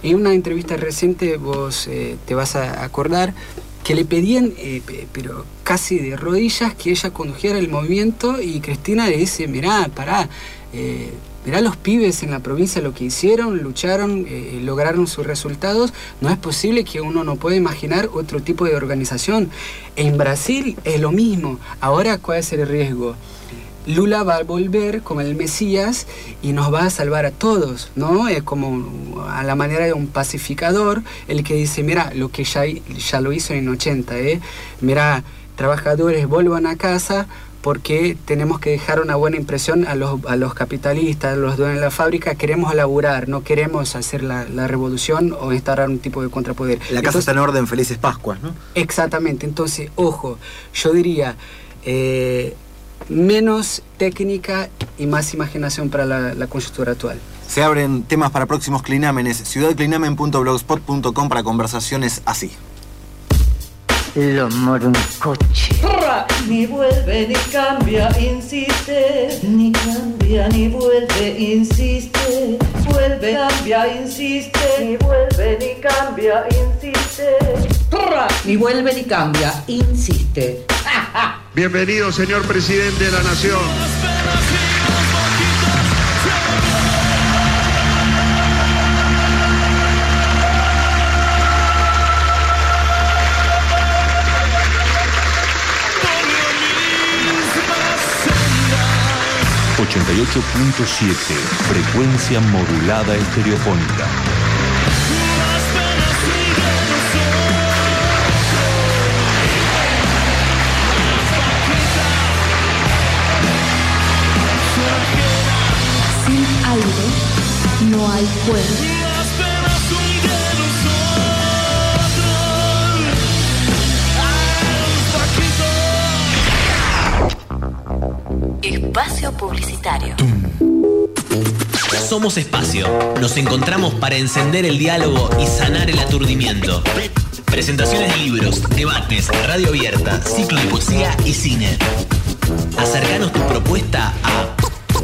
En una entrevista reciente vos te vas a acordar que le pedían, pero casi de rodillas, que ella condujera el movimiento, y Cristina le dice, mirá, pará, mirá los pibes en la provincia lo que hicieron, lucharon, lograron sus resultados. No es posible que uno no pueda imaginar otro tipo de organización. En Brasil es lo mismo. Ahora, ¿cuál es el riesgo? Lula va a volver como el Mesías y nos va a salvar a todos, ¿no? Es como a la manera de un pacificador, el que dice, mira, lo que ya lo hizo en 80, mira, trabajadores vuelvan a casa, porque tenemos que dejar una buena impresión a los capitalistas, a los dueños de la fábrica. Queremos laburar, no queremos hacer la revolución o instaurar un tipo de contrapoder. La casa está en orden, felices Pascuas, ¿no? Exactamente. Entonces, ojo, yo diría, menos técnica y más imaginación para la coyuntura actual. Se abren temas para próximos clinámenes. ciudadclinamen.blogspot.com para conversaciones así. Lo moroncoche. Ni vuelve ni cambia, insiste. Ni cambia ni vuelve, insiste. Vuelve, cambia, insiste. Ni vuelve ni cambia, insiste. Ni vuelve ni cambia, insiste. Bienvenido, señor presidente de la Nación. 88.7, frecuencia modulada estereofónica. Sin aire no hay fuego. Espacio publicitario. Somos Espacio. Nos encontramos para encender el diálogo y sanar el aturdimiento. Presentaciones de libros, debates, radio abierta, ciclo de poesía y cine. Acercanos tu propuesta a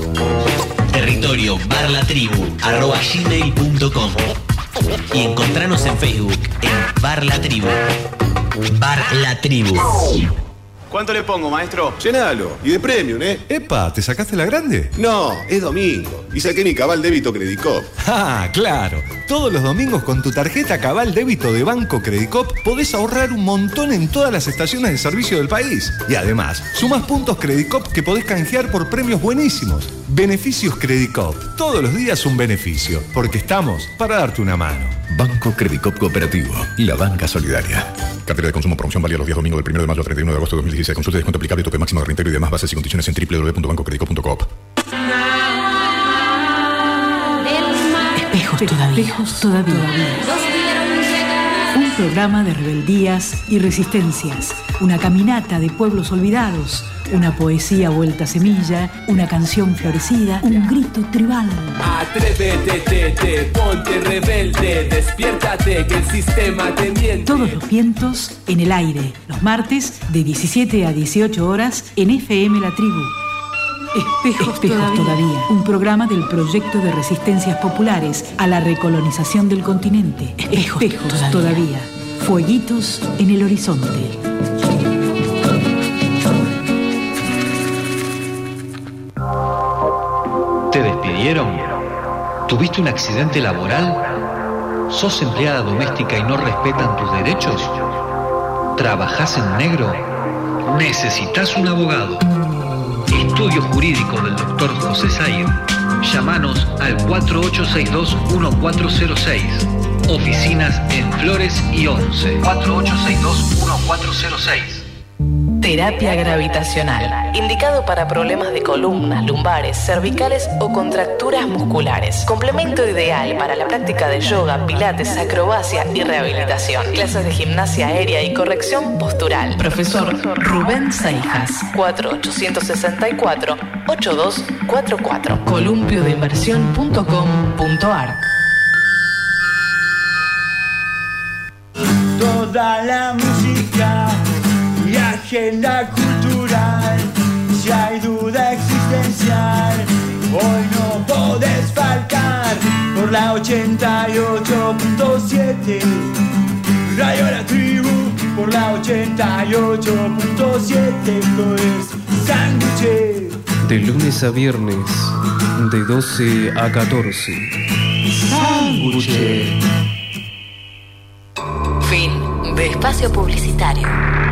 territorio@gmail.com y encontranos en Facebook en Bar La Tribu. Bar La Tribu. ¿Cuánto le pongo, maestro? Llenalo. Y de premium, ¿eh? Epa, ¿te sacaste la grande? No, es domingo. Y saqué mi cabal débito Credicop. Ah, claro. Todos los domingos con tu tarjeta Cabal Débito de Banco Credicop podés ahorrar un montón en todas las estaciones de servicio del país. Y además, sumás puntos Credicop que podés canjear por premios buenísimos. Beneficios Credicop. Todos los días un beneficio. Porque estamos para darte una mano. Banco Credicop Cooperativo. La banca solidaria. Cartera de consumo, promoción válida los días domingos del 1 de mayo al 31 de agosto de 2016. Consulta de descuento aplicable, tope máximo de reintegro y demás bases y condiciones en www.bancocredicop.coop. Espejos todavía. Un programa de rebeldías y resistencias. Una caminata de pueblos olvidados. Una poesía vuelta semilla. Una canción florecida. Un grito tribal. Atrévete, ponte rebelde. Despiértate que el sistema te miente. Todos los vientos en el aire. Los martes de 17 a 18 horas en FM La Tribu. Espejos todavía. Un programa del Proyecto de Resistencias Populares a la recolonización del continente. Espejos todavía. Fueguitos en el horizonte. ¿Te despidieron? ¿Tuviste un accidente laboral? ¿Sos empleada doméstica y no respetan tus derechos? ¿Trabajás en negro? ¿Necesitas un abogado? Estudio Jurídico del Dr. José Said. Llámanos al 4862-1406. Oficinas en Flores y 11. 4862-1406. Terapia gravitacional. Indicado para problemas de columnas, lumbares, cervicales o contracturas musculares. Complemento ideal para la práctica de yoga, pilates, acrobacia y rehabilitación. Clases de gimnasia aérea y corrección postural. Profesor Rubén Seijas. 4864-8244. columpioDeinversión.com.ar. Toda la música y agenda cultural, si hay duda existencial, hoy no podemos. podés faltar por la 88.7. Radio La Tribu por la 88.7. Esto es Sándwich. De lunes a viernes, de 12 a 14. Sándwich. Fin de espacio publicitario.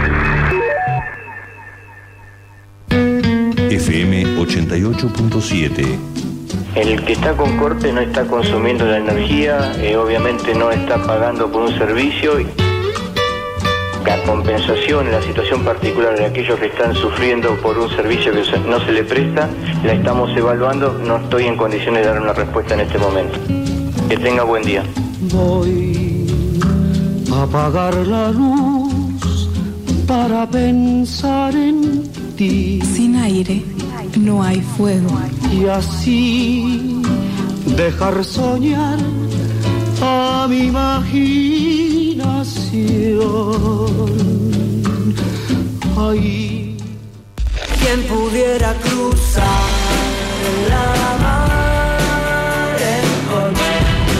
FM 88.7. El que está con corte no está consumiendo la energía, obviamente no está pagando por un servicio. La compensación, la situación particular de aquellos que están sufriendo por un servicio que no se le presta, la estamos evaluando, no estoy en condiciones de dar una respuesta en este momento. Que tenga buen día. Voy a apagar la luz para pensar en ti. Sin aire no hay fuego. Y así dejar soñar a mi imaginación. Ahí. ¿Quién pudiera cruzar la mar en coche?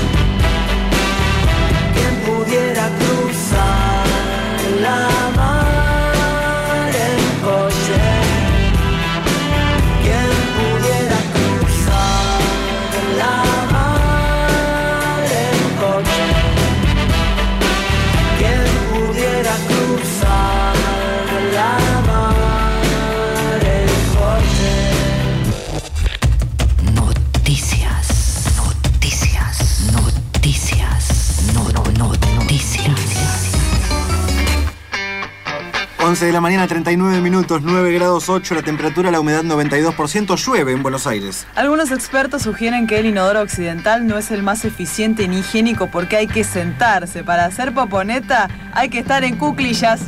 ¿Quién pudiera cruzar la mar en coche? ¿Quién pudiera cruzar la mar en coche? ¿Quién pudiera cruzar la mar en coche? Noticias. 11 de la mañana, 39 minutos, 9 grados 8, la temperatura, la humedad 92%, llueve en Buenos Aires. Algunos expertos sugieren que el inodoro occidental no es el más eficiente ni higiénico porque hay que sentarse. Para hacer poponeta hay que estar en cuclillas.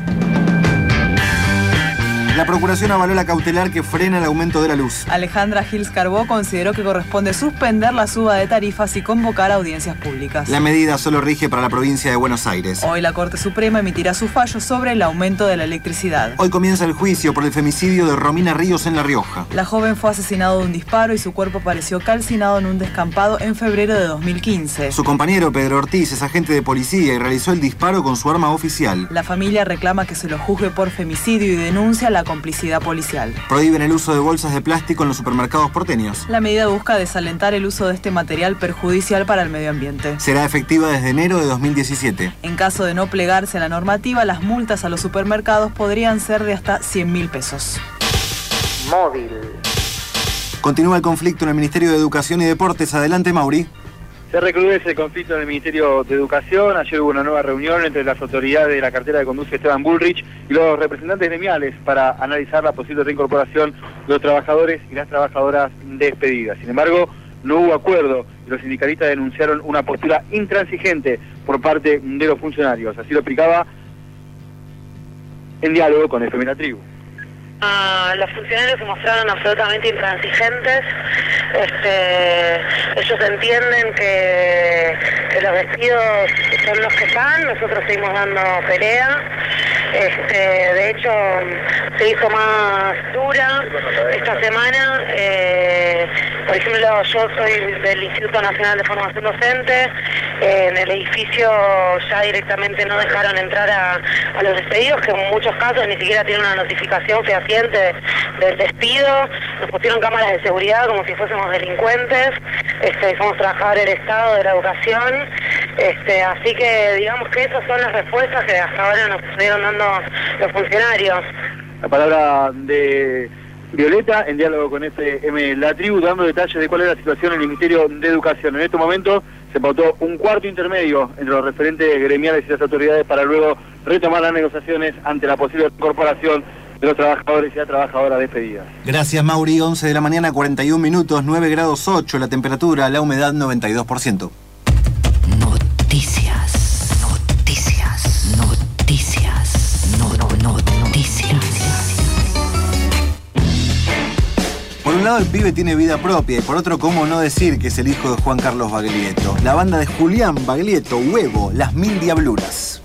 La Procuración avaló la cautelar que frena el aumento de la luz. Alejandra Gils Carbó consideró que corresponde suspender la suba de tarifas y convocar audiencias públicas. La medida solo rige para la provincia de Buenos Aires. Hoy la Corte Suprema emitirá su fallo sobre el aumento de la electricidad. Hoy comienza el juicio por el femicidio de Romina Ríos en La Rioja. La joven fue asesinada de un disparo y su cuerpo apareció calcinado en un descampado en febrero de 2015. Su compañero Pedro Ortiz es agente de policía y realizó el disparo con su arma oficial. La familia reclama que se lo juzgue por femicidio y denuncia la complicidad policial. Prohíben el uso de bolsas de plástico en los supermercados porteños. La medida busca desalentar el uso de este material perjudicial para el medio ambiente. Será efectiva desde enero de 2017. En caso de no plegarse a la normativa, las multas a los supermercados podrían ser de hasta 100.000 pesos. Móvil. Continúa el conflicto en el Ministerio de Educación y Deportes. Adelante, Mauri. Se recrudece el conflicto en el Ministerio de Educación. Ayer hubo una nueva reunión entre las autoridades de la cartera que conduce Esteban Bullrich y los representantes gremiales para analizar la posible reincorporación de los trabajadores y las trabajadoras despedidas. Sin embargo, no hubo acuerdo y los sindicalistas denunciaron una postura intransigente por parte de los funcionarios. Así lo explicaba en diálogo con FM La Tribu. Los funcionarios se mostraron absolutamente intransigentes. Ellos entienden que los despidos son los que están, nosotros seguimos dando pelea. De hecho, se hizo más dura esta semana. Por ejemplo, yo soy del Instituto Nacional de Formación Docente. En el edificio ya directamente no dejaron entrar a los despedidos, que en muchos casos ni siquiera tienen una notificación fehaciente del despido. Nos pusieron cámaras de seguridad como si fuésemos delincuentes. Somos trabajadores del Estado, de la educación. Así que digamos que esas son las respuestas que hasta ahora nos estuvieron dando los funcionarios. La palabra de Violeta en diálogo con FM La Tribu, dando detalles de cuál es la situación en el Ministerio de Educación. En estos momentos se pautó un cuarto intermedio entre los referentes gremiales y las autoridades para luego retomar las negociaciones ante la posible incorporación de los trabajadores y las trabajadoras despedidas. Gracias, Mauri. 11 de la mañana, 41 minutos, 9 grados 8, la temperatura, la humedad 92%. Noticias. Por un lado, el pibe tiene vida propia y por otro, cómo no decir que es el hijo de Juan Carlos Baglietto. La banda de Julián Baglietto, Huevo, Las Mil Diabluras.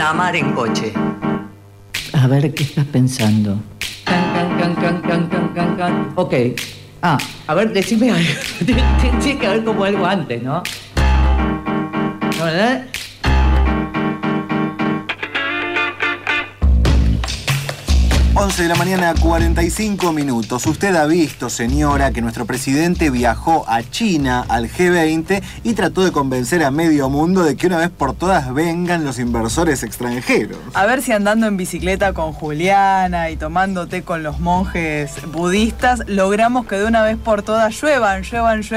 La Mar en Coche. A ver, ¿qué estás pensando? Ok. A ver, decime algo. Tiene que haber como algo antes, ¿no? ¿No, verdad? 11 de la mañana, 45 minutos. Usted ha visto, señora, que nuestro presidente viajó a China, al G20, y trató de convencer a medio mundo de que una vez por todas vengan los inversores extranjeros. A ver si andando en bicicleta con Juliana y tomando té con los monjes budistas, logramos que de una vez por todas lluevan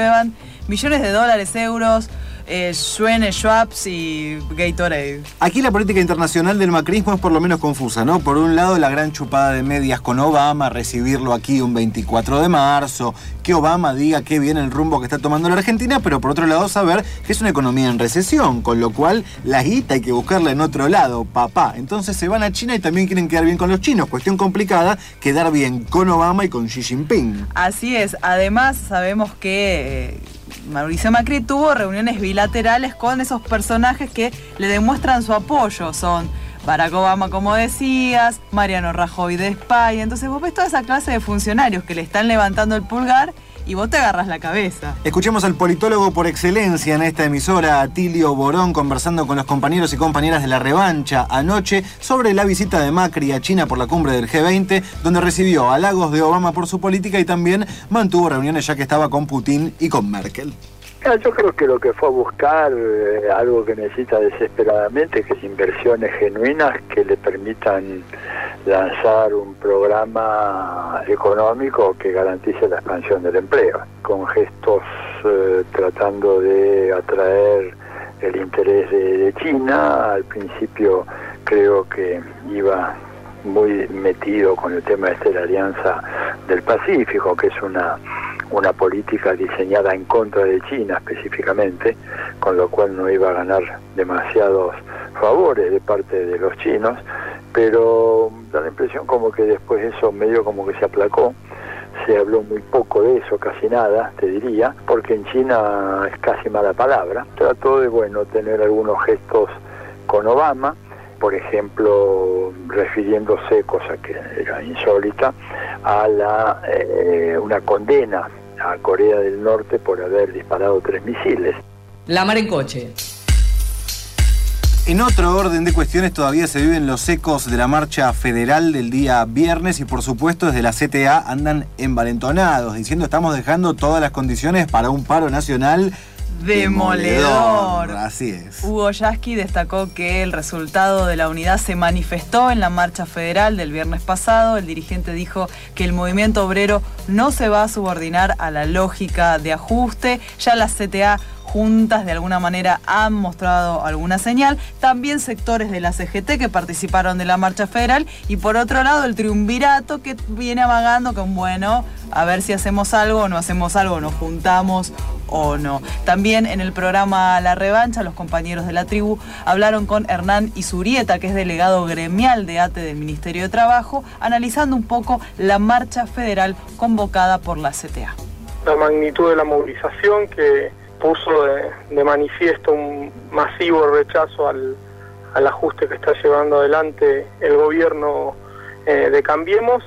millones de dólares, euros, Schwenne, Schwabs y Gatorade. Aquí la política internacional del macrismo es por lo menos confusa, ¿no? Por un lado, la gran chupada de medias con Obama, recibirlo aquí un 24 de marzo, que Obama diga qué bien el rumbo que está tomando la Argentina, pero por otro lado saber que es una economía en recesión, con lo cual la guita hay que buscarla en otro lado, papá. Entonces se van a China y también quieren quedar bien con los chinos. Cuestión complicada, quedar bien con Obama y con Xi Jinping. Así es. Además, sabemos que Mauricio Macri tuvo reuniones bilaterales con esos personajes que le demuestran su apoyo. Son Barack Obama, como decías, Mariano Rajoy de España. Entonces vos ves toda esa clase de funcionarios que le están levantando el pulgar y vos te agarras la cabeza. Escuchemos al politólogo por excelencia en esta emisora, Atilio Borón, conversando con los compañeros y compañeras de La Revancha anoche sobre la visita de Macri a China por la cumbre del G20, donde recibió halagos de Obama por su política y también mantuvo reuniones ya que estaba con Putin y con Merkel. Yo creo que lo que fue a buscar, algo que necesita desesperadamente, que es inversiones genuinas que le permitan lanzar un programa económico que garantice la expansión del empleo, con gestos tratando de atraer el interés de China. Al principio creo que iba muy metido con el tema de la Alianza del Pacífico, que es una política diseñada en contra de China específicamente, con lo cual no iba a ganar demasiados favores de parte de los chinos, pero da la impresión como que después eso medio como que se aplacó. Se habló muy poco de eso, casi nada, te diría, porque en China es casi mala palabra. Trató de, tener algunos gestos con Obama, por ejemplo, refiriéndose, cosa que era insólita, a una condena a Corea del Norte por haber disparado 3 misiles. La Mar en Coche. En otro orden de cuestiones, todavía se viven los ecos de la marcha federal del día viernes y por supuesto desde la CTA andan envalentonados, diciendo estamos dejando todas las condiciones para un paro nacional demoledor. Así es. Hugo Yasky destacó que el resultado de la unidad se manifestó en la marcha federal del viernes pasado. El dirigente dijo que el movimiento obrero no se va a subordinar a la lógica de ajuste. Ya las CTA juntas de alguna manera han mostrado alguna señal, también sectores de la CGT que participaron de la marcha federal y por otro lado el triunvirato que viene amagando con a ver si hacemos algo o no hacemos algo, nos juntamos o no. También en el programa La Revancha los compañeros de la tribu hablaron con Hernán Izurieta, que es delegado gremial de ATE del Ministerio de Trabajo, analizando un poco la marcha federal convocada por la CTA. La magnitud de la movilización que puso de manifiesto un masivo rechazo al ajuste que está llevando adelante el gobierno de Cambiemos,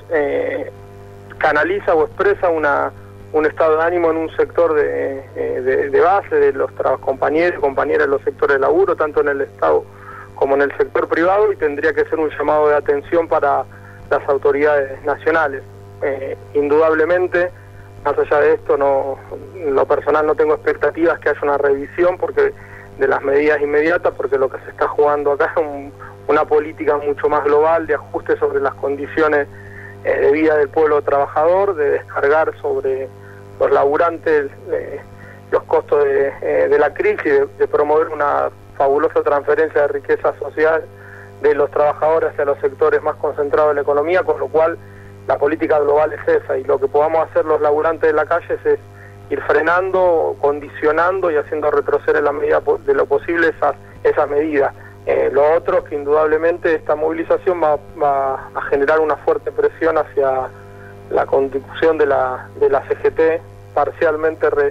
canaliza o expresa un estado de ánimo en un sector de base de los compañeros y compañeras de los sectores de laburo, tanto en el Estado como en el sector privado, y tendría que ser un llamado de atención para las autoridades nacionales. Indudablemente, más allá de esto, en lo personal no tengo expectativas que haya una revisión de las medidas inmediatas, porque lo que se está jugando acá es una política mucho más global de ajuste sobre las condiciones de vida del pueblo trabajador, de descargar sobre los laburantes los costos de la crisis, de promover una fabulosa transferencia de riqueza social de los trabajadores hacia los sectores más concentrados de la economía, con lo cual la política global es esa, y lo que podamos hacer los laburantes de la calle es ir frenando, condicionando y haciendo retroceder en la medida de lo posible esas medidas. Lo otro es que indudablemente esta movilización va a generar una fuerte presión hacia la constitución de la CGT, parcialmente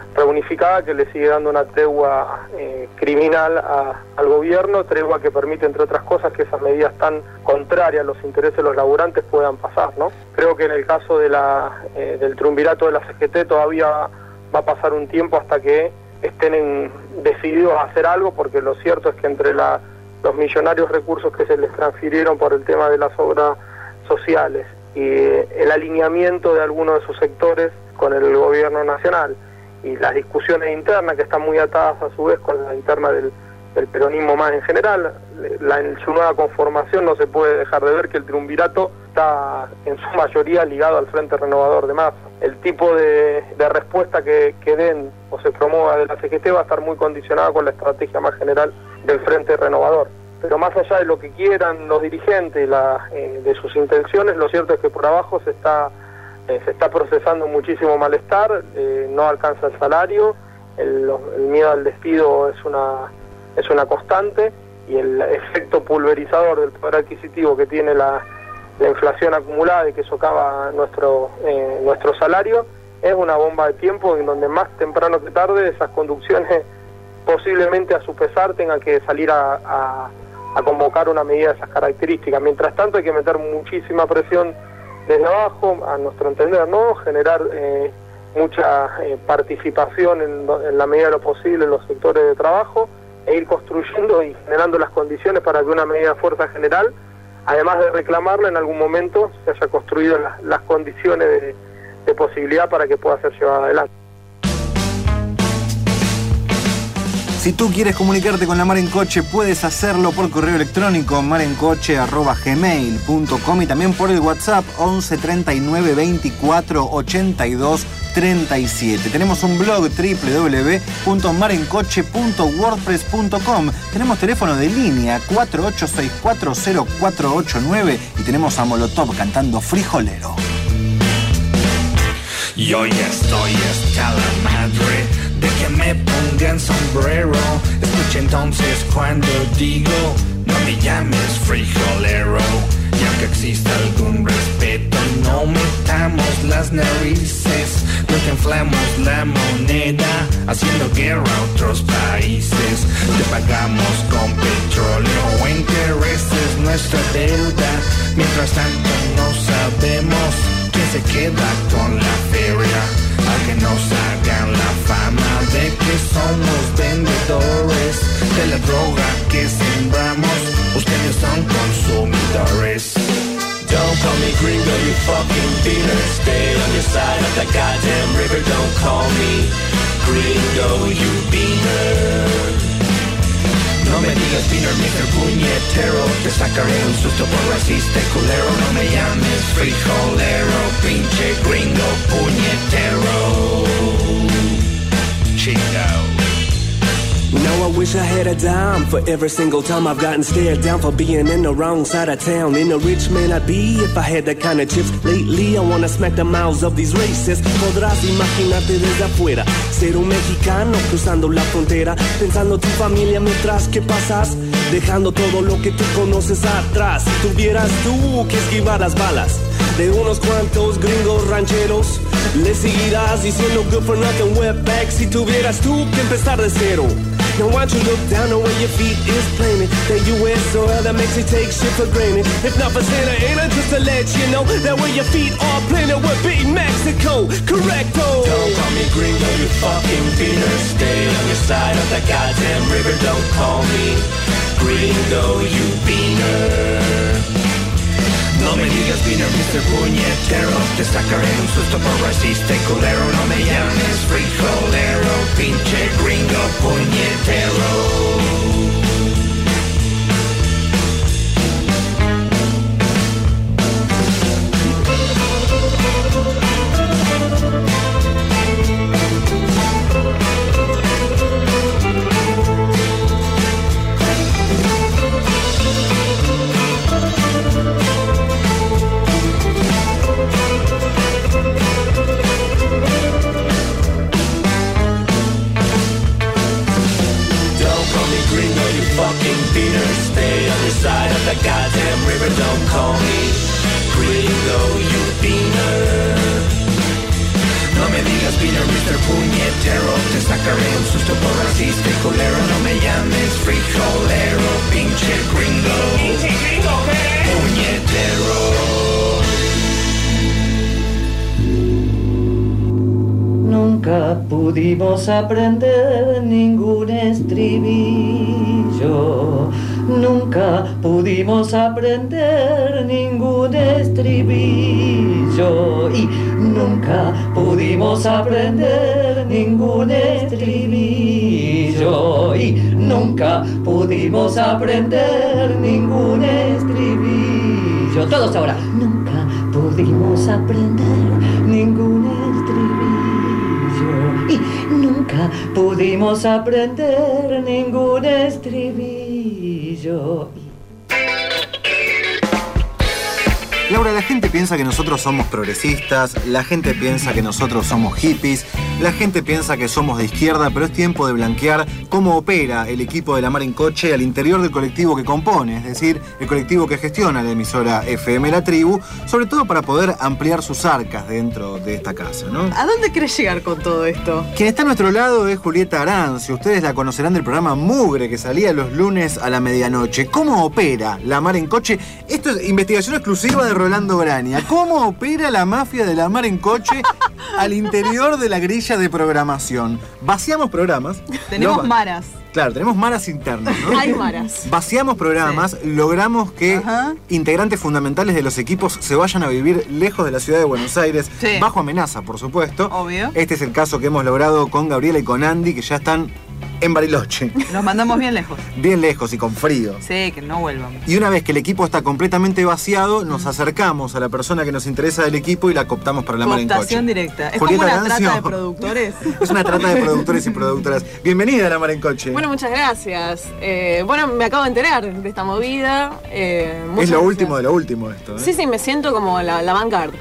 reunificada que le sigue dando una tregua criminal al gobierno, tregua que permite, entre otras cosas, que esas medidas tan contrarias a los intereses de los laburantes puedan pasar, ¿no? Creo que en el caso de del triunvirato de la CGT todavía va a pasar un tiempo hasta que estén decididos a hacer algo, porque lo cierto es que entre los millonarios recursos que se les transfirieron por el tema de las obras sociales y el alineamiento de algunos de sus sectores con el gobierno nacional y las discusiones internas que están muy atadas a su vez con la interna del peronismo más en general, en su nueva conformación no se puede dejar de ver que el triunvirato está en su mayoría ligado al Frente Renovador de Massa. El tipo de respuesta que den o se promueva de la CGT va a estar muy condicionada con la estrategia más general del Frente Renovador. Pero más allá de lo que quieran los dirigentes, de sus intenciones, lo cierto es que por abajo se está procesando muchísimo malestar, no alcanza el salario, el miedo al despido es una constante, y el efecto pulverizador del poder adquisitivo que tiene la inflación acumulada y que socava nuestro salario es una bomba de tiempo en donde más temprano que tarde esas conducciones posiblemente a su pesar tengan que salir a convocar una medida de esas características. Mientras tanto hay que meter muchísima presión desde abajo, a nuestro entender, ¿no? Generar mucha participación en la medida de lo posible en los sectores de trabajo e ir construyendo y generando las condiciones para que una medida de fuerza general, además de reclamarla, en algún momento se haya construido las condiciones de posibilidad para que pueda ser llevada adelante. Si tú quieres comunicarte con la Mar en Coche, puedes hacerlo por correo electrónico marencoche@gmail.com y también por el WhatsApp 11 39 24 82 37. Tenemos un blog www.marencoche.wordpress.com. Tenemos teléfono de línea 48640489 y tenemos a Molotov cantando Frijolero. Yo ya estoy hasta la madre de que me pongan sombrero. Escucha entonces cuando digo, no me llames frijolero. Y aunque exista algún respeto, no metamos las narices. Nunca inflamos la moneda, haciendo guerra a otros países. Te pagamos con petróleo o intereses nuestra deuda. Mientras tanto no sabemos quién se queda con la feria. A que nos hagan la fama de que somos vendedores de la droga que sembramos. Ustedes son consumidores. Don't call me gringo, you fucking beaner. Stay on your side of the goddamn river. Don't call me gringo, you beaner. No me digas beaner, Mr. Puñetero. Te sacaré un susto por racista y culero. No me llames frijolero, pinche gringo puñetero. Chingo. Now I wish I had a dime for every single time I've gotten stared down for being in the wrong side of town. In a rich man I'd be if I had that kind of chips. Lately I wanna smack the mouths of these racists. Podrás imaginarte desde afuera ser un mexicano cruzando la frontera, pensando tu familia mientras que pasas, dejando todo lo que tú conoces atrás. Si tuvieras tú que esquivar las balas de unos cuantos gringos rancheros, le seguirás diciendo good for nothing wetback. Si tuvieras tú que empezar de cero, now why don't you look down on where your feet is planted? That U.S. soil that makes you take shit for granted. If not for Santa Ana, just to let you know that where your feet are planted would be Mexico. Correcto. Don't call me gringo, you fucking beaner. Stay on your side of the goddamn river. Don't call me gringo, you beaner. No me digas beaner, Mr. Puñetero. Te sacaré un susto por racista y culero. No me llames frijolero, pinche gringo puñetero. Fucking beaner, stay on your side of the goddamn river. Don't call me gringo, you beaner. No me digas spinner, Mr. Puñetero. Te sacaré un susto por racista y culero. No me llames frijolero, pinche gringo. ¿Pinche gringo qué? Puñetero. Nunca pudimos aprender ningún estribillo. Nunca pudimos aprender ningún estribillo. Y nunca pudimos aprender ningún estribillo. Y nunca pudimos aprender ningún estribillo. Todos ahora. Nunca pudimos aprender ningún estribillo. Y nunca pudimos aprender ningún estribillo. Laura, la gente piensa que nosotros somos progresistas, la gente piensa que nosotros somos hippies, la gente piensa que somos de izquierda, pero es tiempo de blanquear cómo opera el equipo de La Mar en Coche al interior del colectivo que compone, es decir, el colectivo que gestiona la emisora FM La Tribu, sobre todo para poder ampliar sus arcas dentro de esta casa, ¿no? ¿A dónde querés llegar con todo esto? Quien está a nuestro lado es Julieta Arancio. Ustedes la conocerán del programa Mugre, que salía los lunes a la medianoche. ¿Cómo opera La Mar en Coche? Esto es investigación exclusiva de Rolando Grania. ¿Cómo opera la mafia de La Mar en Coche al interior de la grilla de programación? Vaciamos programas. Tenemos maras. Claro, tenemos maras internas, ¿no? Hay maras. Vaciamos programas, logramos que integrantes fundamentales de los equipos se vayan a vivir lejos de la ciudad de Buenos Aires, bajo amenaza, por supuesto. Obvio. Este es el caso que hemos logrado con Gabriela y con Andy, que ya están en Bariloche. Nos mandamos bien lejos. Bien lejos y con frío. Sí, que no vuelvan. Y una vez que el equipo está completamente vaciado, nos acercamos a la persona que nos interesa del equipo y la cooptamos para La Mar en Coche. Cooptación directa. Es Julieta como una Arancio. trata de productores. Es una trata de productores y productoras. Bienvenida a La Mar en Coche. Bueno, muchas gracias. Bueno, me acabo de enterar de esta movida. Es lo último de lo último esto, ¿eh? Sí, me siento como la vanguard.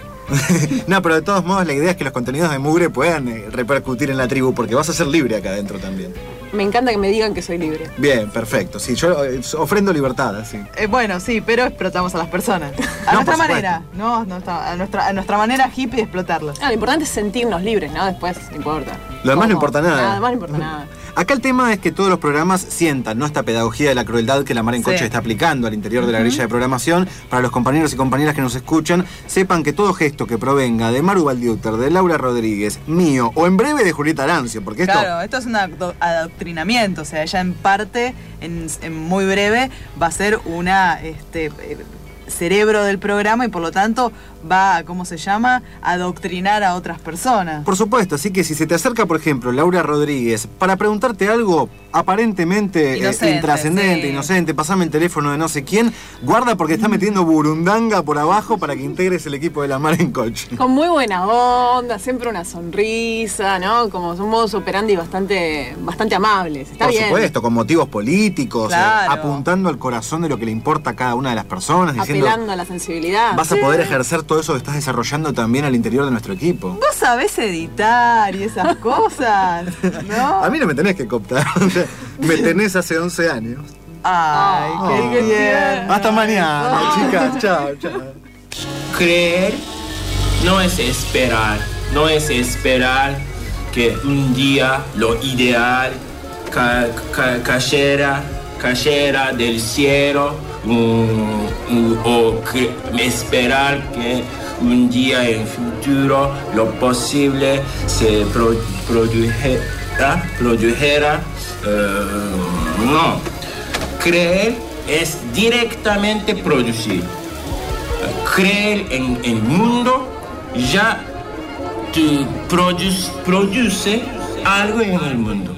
No, pero de todos modos la idea es que los contenidos de Mugre puedan repercutir en la tribu, porque vas a ser libre acá adentro también. Me encanta que me digan que soy libre. Bien, perfecto. Sí, yo ofrendo libertad, así. Bueno, sí, pero explotamos a las personas. A nuestra manera. No, a nuestra manera hippie de explotarlos. Lo importante es sentirnos libres, ¿no? Después no importa. Lo demás no importa nada. Nada más no importa nada. Acá el tema es que todos los programas sientan, ¿no?, esta pedagogía de la crueldad que La Mar en Coche está aplicando al interior de la grilla de programación. Para los compañeros y compañeras que nos escuchan, sepan que todo gesto que provenga de Maru Baldiuter, de Laura Rodríguez, mío, o en breve de Julieta Arancio, porque Claro, esto es un adoctrinamiento, o sea, ella en parte, en muy breve, va a ser una cerebro del programa y por lo tanto va, ¿cómo se llama?, adoctrinar a otras personas. Por supuesto, así que si se te acerca, por ejemplo, Laura Rodríguez, para preguntarte algo aparentemente intrascendente, inocente, pasame el teléfono de no sé quién, guarda porque está metiendo burundanga por abajo para que integres el equipo de La Mar en Coche. Con muy buena onda, siempre una sonrisa, ¿no? Como un modus operandi bastante amables. Está bien. Por supuesto, con motivos políticos, Claro. apuntando al corazón de lo que le importa a cada una de las personas, diciendo, Apelando a la sensibilidad. vas a poder ejercer todo eso que estás desarrollando también al interior de nuestro equipo. Vos sabés editar y esas cosas, ¿no? A mí no me tenés que cooptar, me tenés hace 11 años. Ay, qué bien. Hasta mañana, chicas. Chao, chao. Creer no es esperar que un día lo ideal cayera del cielo o esperar que un día en el futuro lo posible se produjera. No. Creer es directamente producir. Creer en el mundo ya te produce algo en el mundo.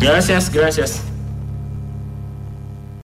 Gracias, gracias.